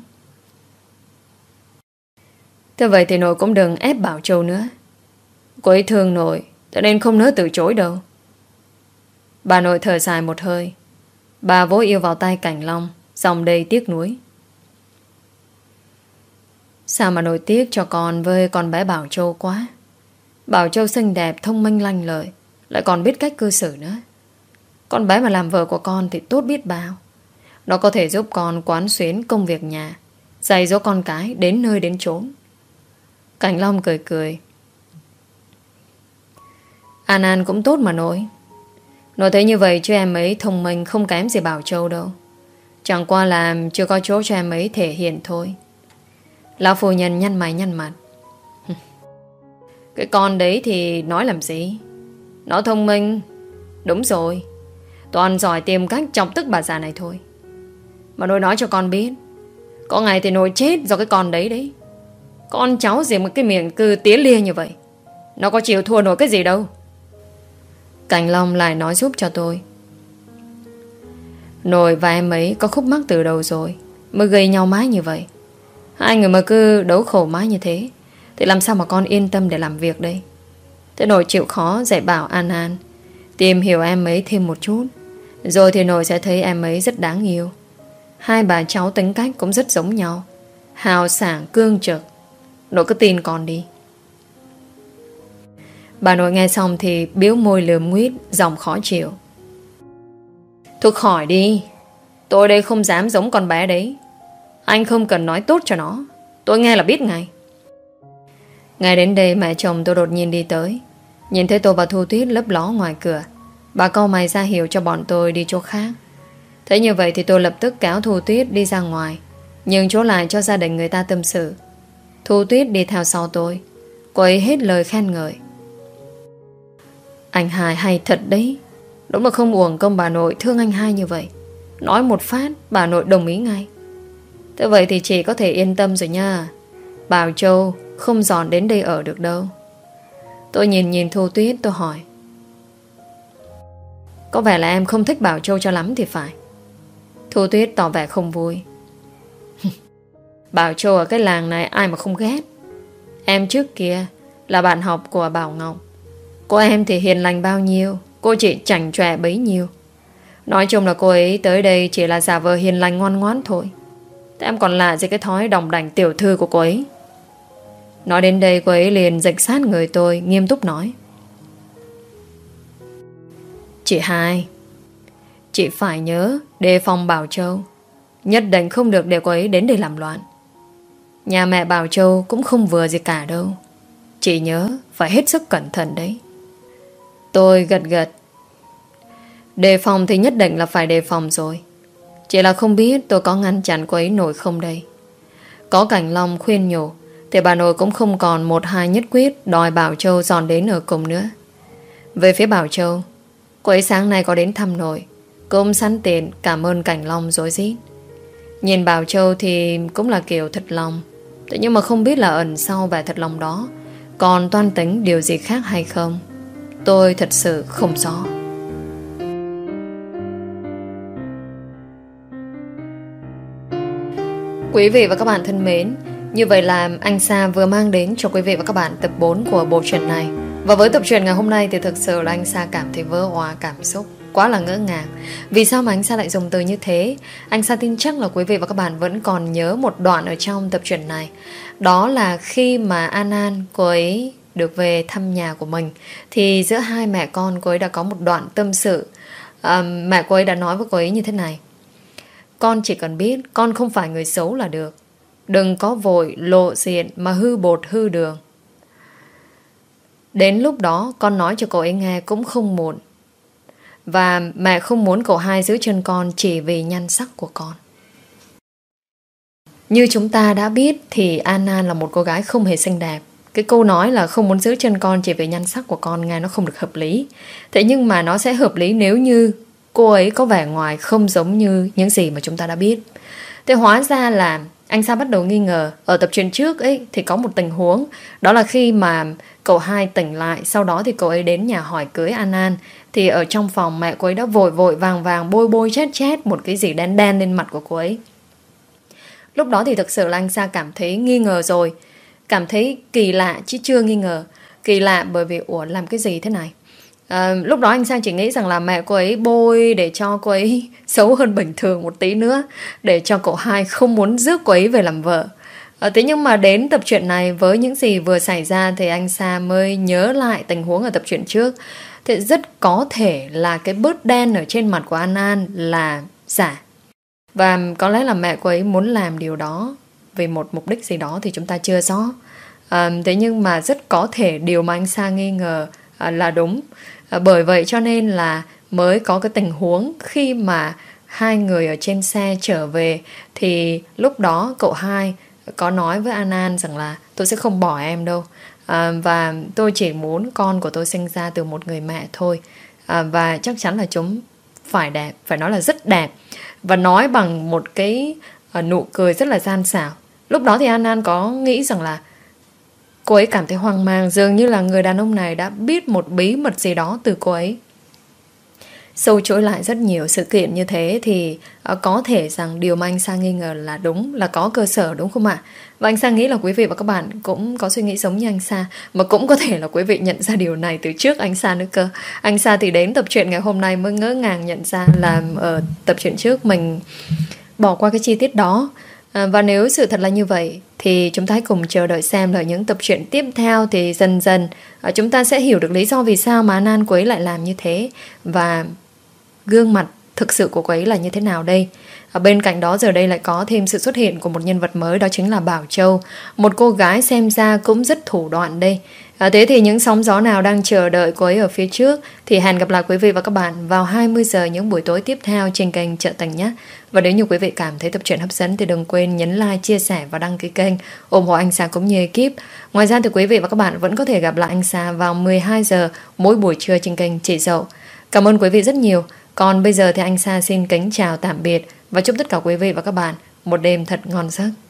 Thế vậy thì nội cũng đừng ép Bảo Châu nữa. Cô ấy thương nội, cho nên không nỡ từ chối đâu. Bà nội thở dài một hơi. Bà vỗ yêu vào tay Cảnh Long, giọng đầy tiếc nuối. Sao mà nổi tiếc cho con với con bé Bảo Châu quá. Bảo Châu xinh đẹp, thông minh lanh lợi, lại còn biết cách cư xử nữa. Con bé mà làm vợ của con thì tốt biết bao. Nó có thể giúp con quán xuyến công việc nhà, dạy dỗ con cái đến nơi đến chốn. Cảnh Long cười cười. An An cũng tốt mà nội. Nội thấy như vậy chứ em ấy thông minh không kém gì Bảo Châu đâu. Chẳng qua là chưa có chỗ cho em ấy thể hiện thôi. Lão phu nhân nhăn mày nhăn mặt. Cái con đấy thì nói làm gì? Nó thông minh. Đúng rồi, toàn giỏi tìm cách chọc tức bà già này thôi. Mà nội nói cho con biết, có ngày thì nội chết do cái con đấy đấy. Con cháu gì mà cái miệng cứ tía lia như vậy, nó có chịu thua nổi cái gì đâu. Cảnh Long lại nói giúp cho tôi. Nội và em ấy có khúc mắc từ đầu rồi mới gây nhau mãi như vậy. Hai người mà cứ đấu khổ mãi như thế thì làm sao mà con yên tâm để làm việc đây. Thế nội chịu khó dạy bảo An An tìm hiểu em ấy thêm một chút, rồi thì nội sẽ thấy em ấy rất đáng yêu. Hai bà cháu tính cách cũng rất giống nhau, hào sảng cương trực. Nội cứ tin con đi. Bà nội nghe xong thì biếu môi lườm nguyết, giọng khó chịu. Thôi khỏi đi, tôi đây không dám giống con bé đấy. Anh không cần nói tốt cho nó, tôi nghe là biết ngay. Ngay đến đây mẹ chồng tôi đột nhiên đi tới. Nhìn thấy tôi và Thu Tuyết lấp ló ngoài cửa, bà cau mày ra hiệu cho bọn tôi đi chỗ khác. Thế như vậy thì tôi lập tức kéo Thu Tuyết đi ra ngoài, nhường chỗ lại cho gia đình người ta tâm sự. Thu Tuyết đi theo sau tôi. Cô ấy hết lời khen ngợi. Anh hai hay thật đấy. Đúng là không uổng công bà nội thương anh hai như vậy. Nói một phát bà nội đồng ý ngay. Thế vậy thì chị có thể yên tâm rồi nha. Bảo Châu không dọn đến đây ở được đâu. Tôi nhìn Thu Tuyết, tôi hỏi. Có vẻ là em không thích Bảo Châu cho lắm thì phải. Thu Tuyết tỏ vẻ không vui. Bảo Châu ở cái làng này ai mà không ghét. Em trước kia là bạn học của Bảo Ngọc. Cô em thì hiền lành bao nhiêu, cô chị chảnh chọe bấy nhiêu. Nói chung là cô ấy tới đây chỉ là giả vờ hiền lành ngoan ngoãn thôi. Thế em còn lạ gì cái thói đồng đảnh tiểu thư của cô ấy. Nói đến đây cô ấy liền dịch sát người tôi, nghiêm túc nói. Chị hai, chị phải nhớ đề phòng Bảo Châu. Nhất định không được để cô ấy đến đây làm loạn. Nhà mẹ Bảo Châu cũng không vừa gì cả đâu. Chị nhớ phải hết sức cẩn thận đấy. Tôi gật gật. Đề phòng thì nhất định là phải đề phòng rồi. Chỉ là không biết tôi có ngăn chặn cô ấy nổi không đây. Có Cảnh Long khuyên nhủ thì bà nội cũng không còn một hai nhất quyết đòi Bảo Châu dọn đến ở cùng nữa. Về phía Bảo Châu, cô ấy sáng nay có đến thăm nội, cũng sẵn tiện cảm ơn Cảnh Long rối rít. Nhìn Bảo Châu thì cũng là kiểu thật lòng. Thế nhưng mà không biết là ẩn sau vẻ thật lòng đó còn toan tính điều gì khác hay không, tôi thật sự không rõ. Quý vị và các bạn thân mến, như vậy là anh Sa vừa mang đến cho quý vị và các bạn tập 4 của bộ truyện này. Và với tập truyện ngày hôm nay thì thực sự là anh Sa cảm thấy vỡ òa cảm xúc, quá là ngỡ ngàng. Vì sao mà anh Sa lại dùng từ như thế? Anh Sa tin chắc là quý vị và các bạn vẫn còn nhớ một đoạn ở trong tập truyện này. Đó là khi mà An An, cô ấy được về thăm nhà của mình, thì giữa hai mẹ con cô ấy đã có một đoạn tâm sự. Mẹ cô ấy đã nói với cô ấy như thế này. Con chỉ cần biết con không phải người xấu là được. Đừng có vội lộ diện mà hư bột hư đường. Đến lúc đó con nói cho cậu ấy nghe cũng không muộn. Và mẹ không muốn cậu hai giữ chân con chỉ vì nhan sắc của con. Như chúng ta đã biết thì An An là một cô gái không hề xinh đẹp. Cái câu nói là không muốn giữ chân con chỉ vì nhan sắc của con nghe nó không được hợp lý. Thế nhưng mà nó sẽ hợp lý nếu như cô ấy có vẻ ngoài không giống như những gì mà chúng ta đã biết. Thế hóa ra là anh Sa bắt đầu nghi ngờ. Ở tập truyện trước ấy thì có một tình huống. Đó là khi mà cậu hai tỉnh lại, sau đó thì cậu ấy đến nhà hỏi cưới An An. Thì ở trong phòng mẹ cô ấy đã vội vội vàng vàng bôi bôi chét chét một cái gì đen đen lên mặt của cô ấy. Lúc đó thì thực sự là anh Sa cảm thấy nghi ngờ rồi. Cảm thấy kỳ lạ chứ chưa nghi ngờ. Kỳ lạ bởi vì ủa làm cái gì thế này. Lúc đó anh Sang chỉ nghĩ rằng là mẹ cô ấy bôi để cho cô ấy xấu hơn bình thường một tí nữa, để cho cậu hai không muốn rước cô ấy về làm vợ. Thế nhưng mà đến tập truyện này với những gì vừa xảy ra thì anh Sa mới nhớ lại tình huống ở tập truyện trước. Thì rất có thể là cái bớt đen ở trên mặt của An An là giả. Và có lẽ là mẹ cô ấy muốn làm điều đó vì một mục đích gì đó thì chúng ta chưa rõ. Thế nhưng mà rất có thể điều mà anh Sa nghi ngờ là đúng. Bởi vậy cho nên là mới có cái tình huống khi mà hai người ở trên xe trở về thì lúc đó cậu hai có nói với An An rằng là tôi sẽ không bỏ em đâu. Và tôi chỉ muốn con của tôi sinh ra từ một người mẹ thôi. Và chắc chắn là chúng phải đẹp, phải nói là rất đẹp. Và nói bằng một cái nụ cười rất là gian xảo. Lúc đó thì An An có nghĩ rằng là cô ấy cảm thấy hoang mang, dường như là người đàn ông này đã biết một bí mật gì đó từ cô ấy. Sâu chuỗi lại rất nhiều sự kiện như thế thì có thể rằng điều mà anh Sa nghi ngờ là đúng, là có cơ sở, đúng không ạ? Và anh Sa nghĩ là quý vị và các bạn cũng có suy nghĩ giống như anh Sa, mà cũng có thể là quý vị nhận ra điều này từ trước anh Sa nữa cơ. Anh Sa thì đến tập truyện ngày hôm nay mới ngỡ ngàng nhận ra là ở tập truyện trước mình bỏ qua cái chi tiết đó. Và nếu sự thật là như vậy thì chúng ta hãy cùng chờ đợi xem là những tập truyện tiếp theo thì dần dần chúng ta sẽ hiểu được lý do vì sao mà An An cô ấy lại làm như thế và gương mặt thực sự của cô ấy là như thế nào đây. Bên cạnh đó giờ đây lại có thêm sự xuất hiện của một nhân vật mới, đó chính là Bảo Châu, một cô gái xem ra cũng rất thủ đoạn đây. Thế thì những sóng gió nào đang chờ đợi cô ấy ở phía trước thì hẹn gặp lại quý vị và các bạn vào 20 giờ những buổi tối tiếp theo trên kênh Chợ Tình nhé. Và nếu như quý vị cảm thấy tập truyện hấp dẫn thì đừng quên nhấn like, chia sẻ và đăng ký kênh ủng hộ anh Sa cũng như ekip. Ngoài ra thì quý vị và các bạn vẫn có thể gặp lại anh Sa vào 12 giờ mỗi buổi trưa trên kênh Chị Dậu. Cảm ơn quý vị rất nhiều. Còn bây giờ thì anh Sa xin kính chào tạm biệt và chúc tất cả quý vị và các bạn một đêm thật ngon giấc.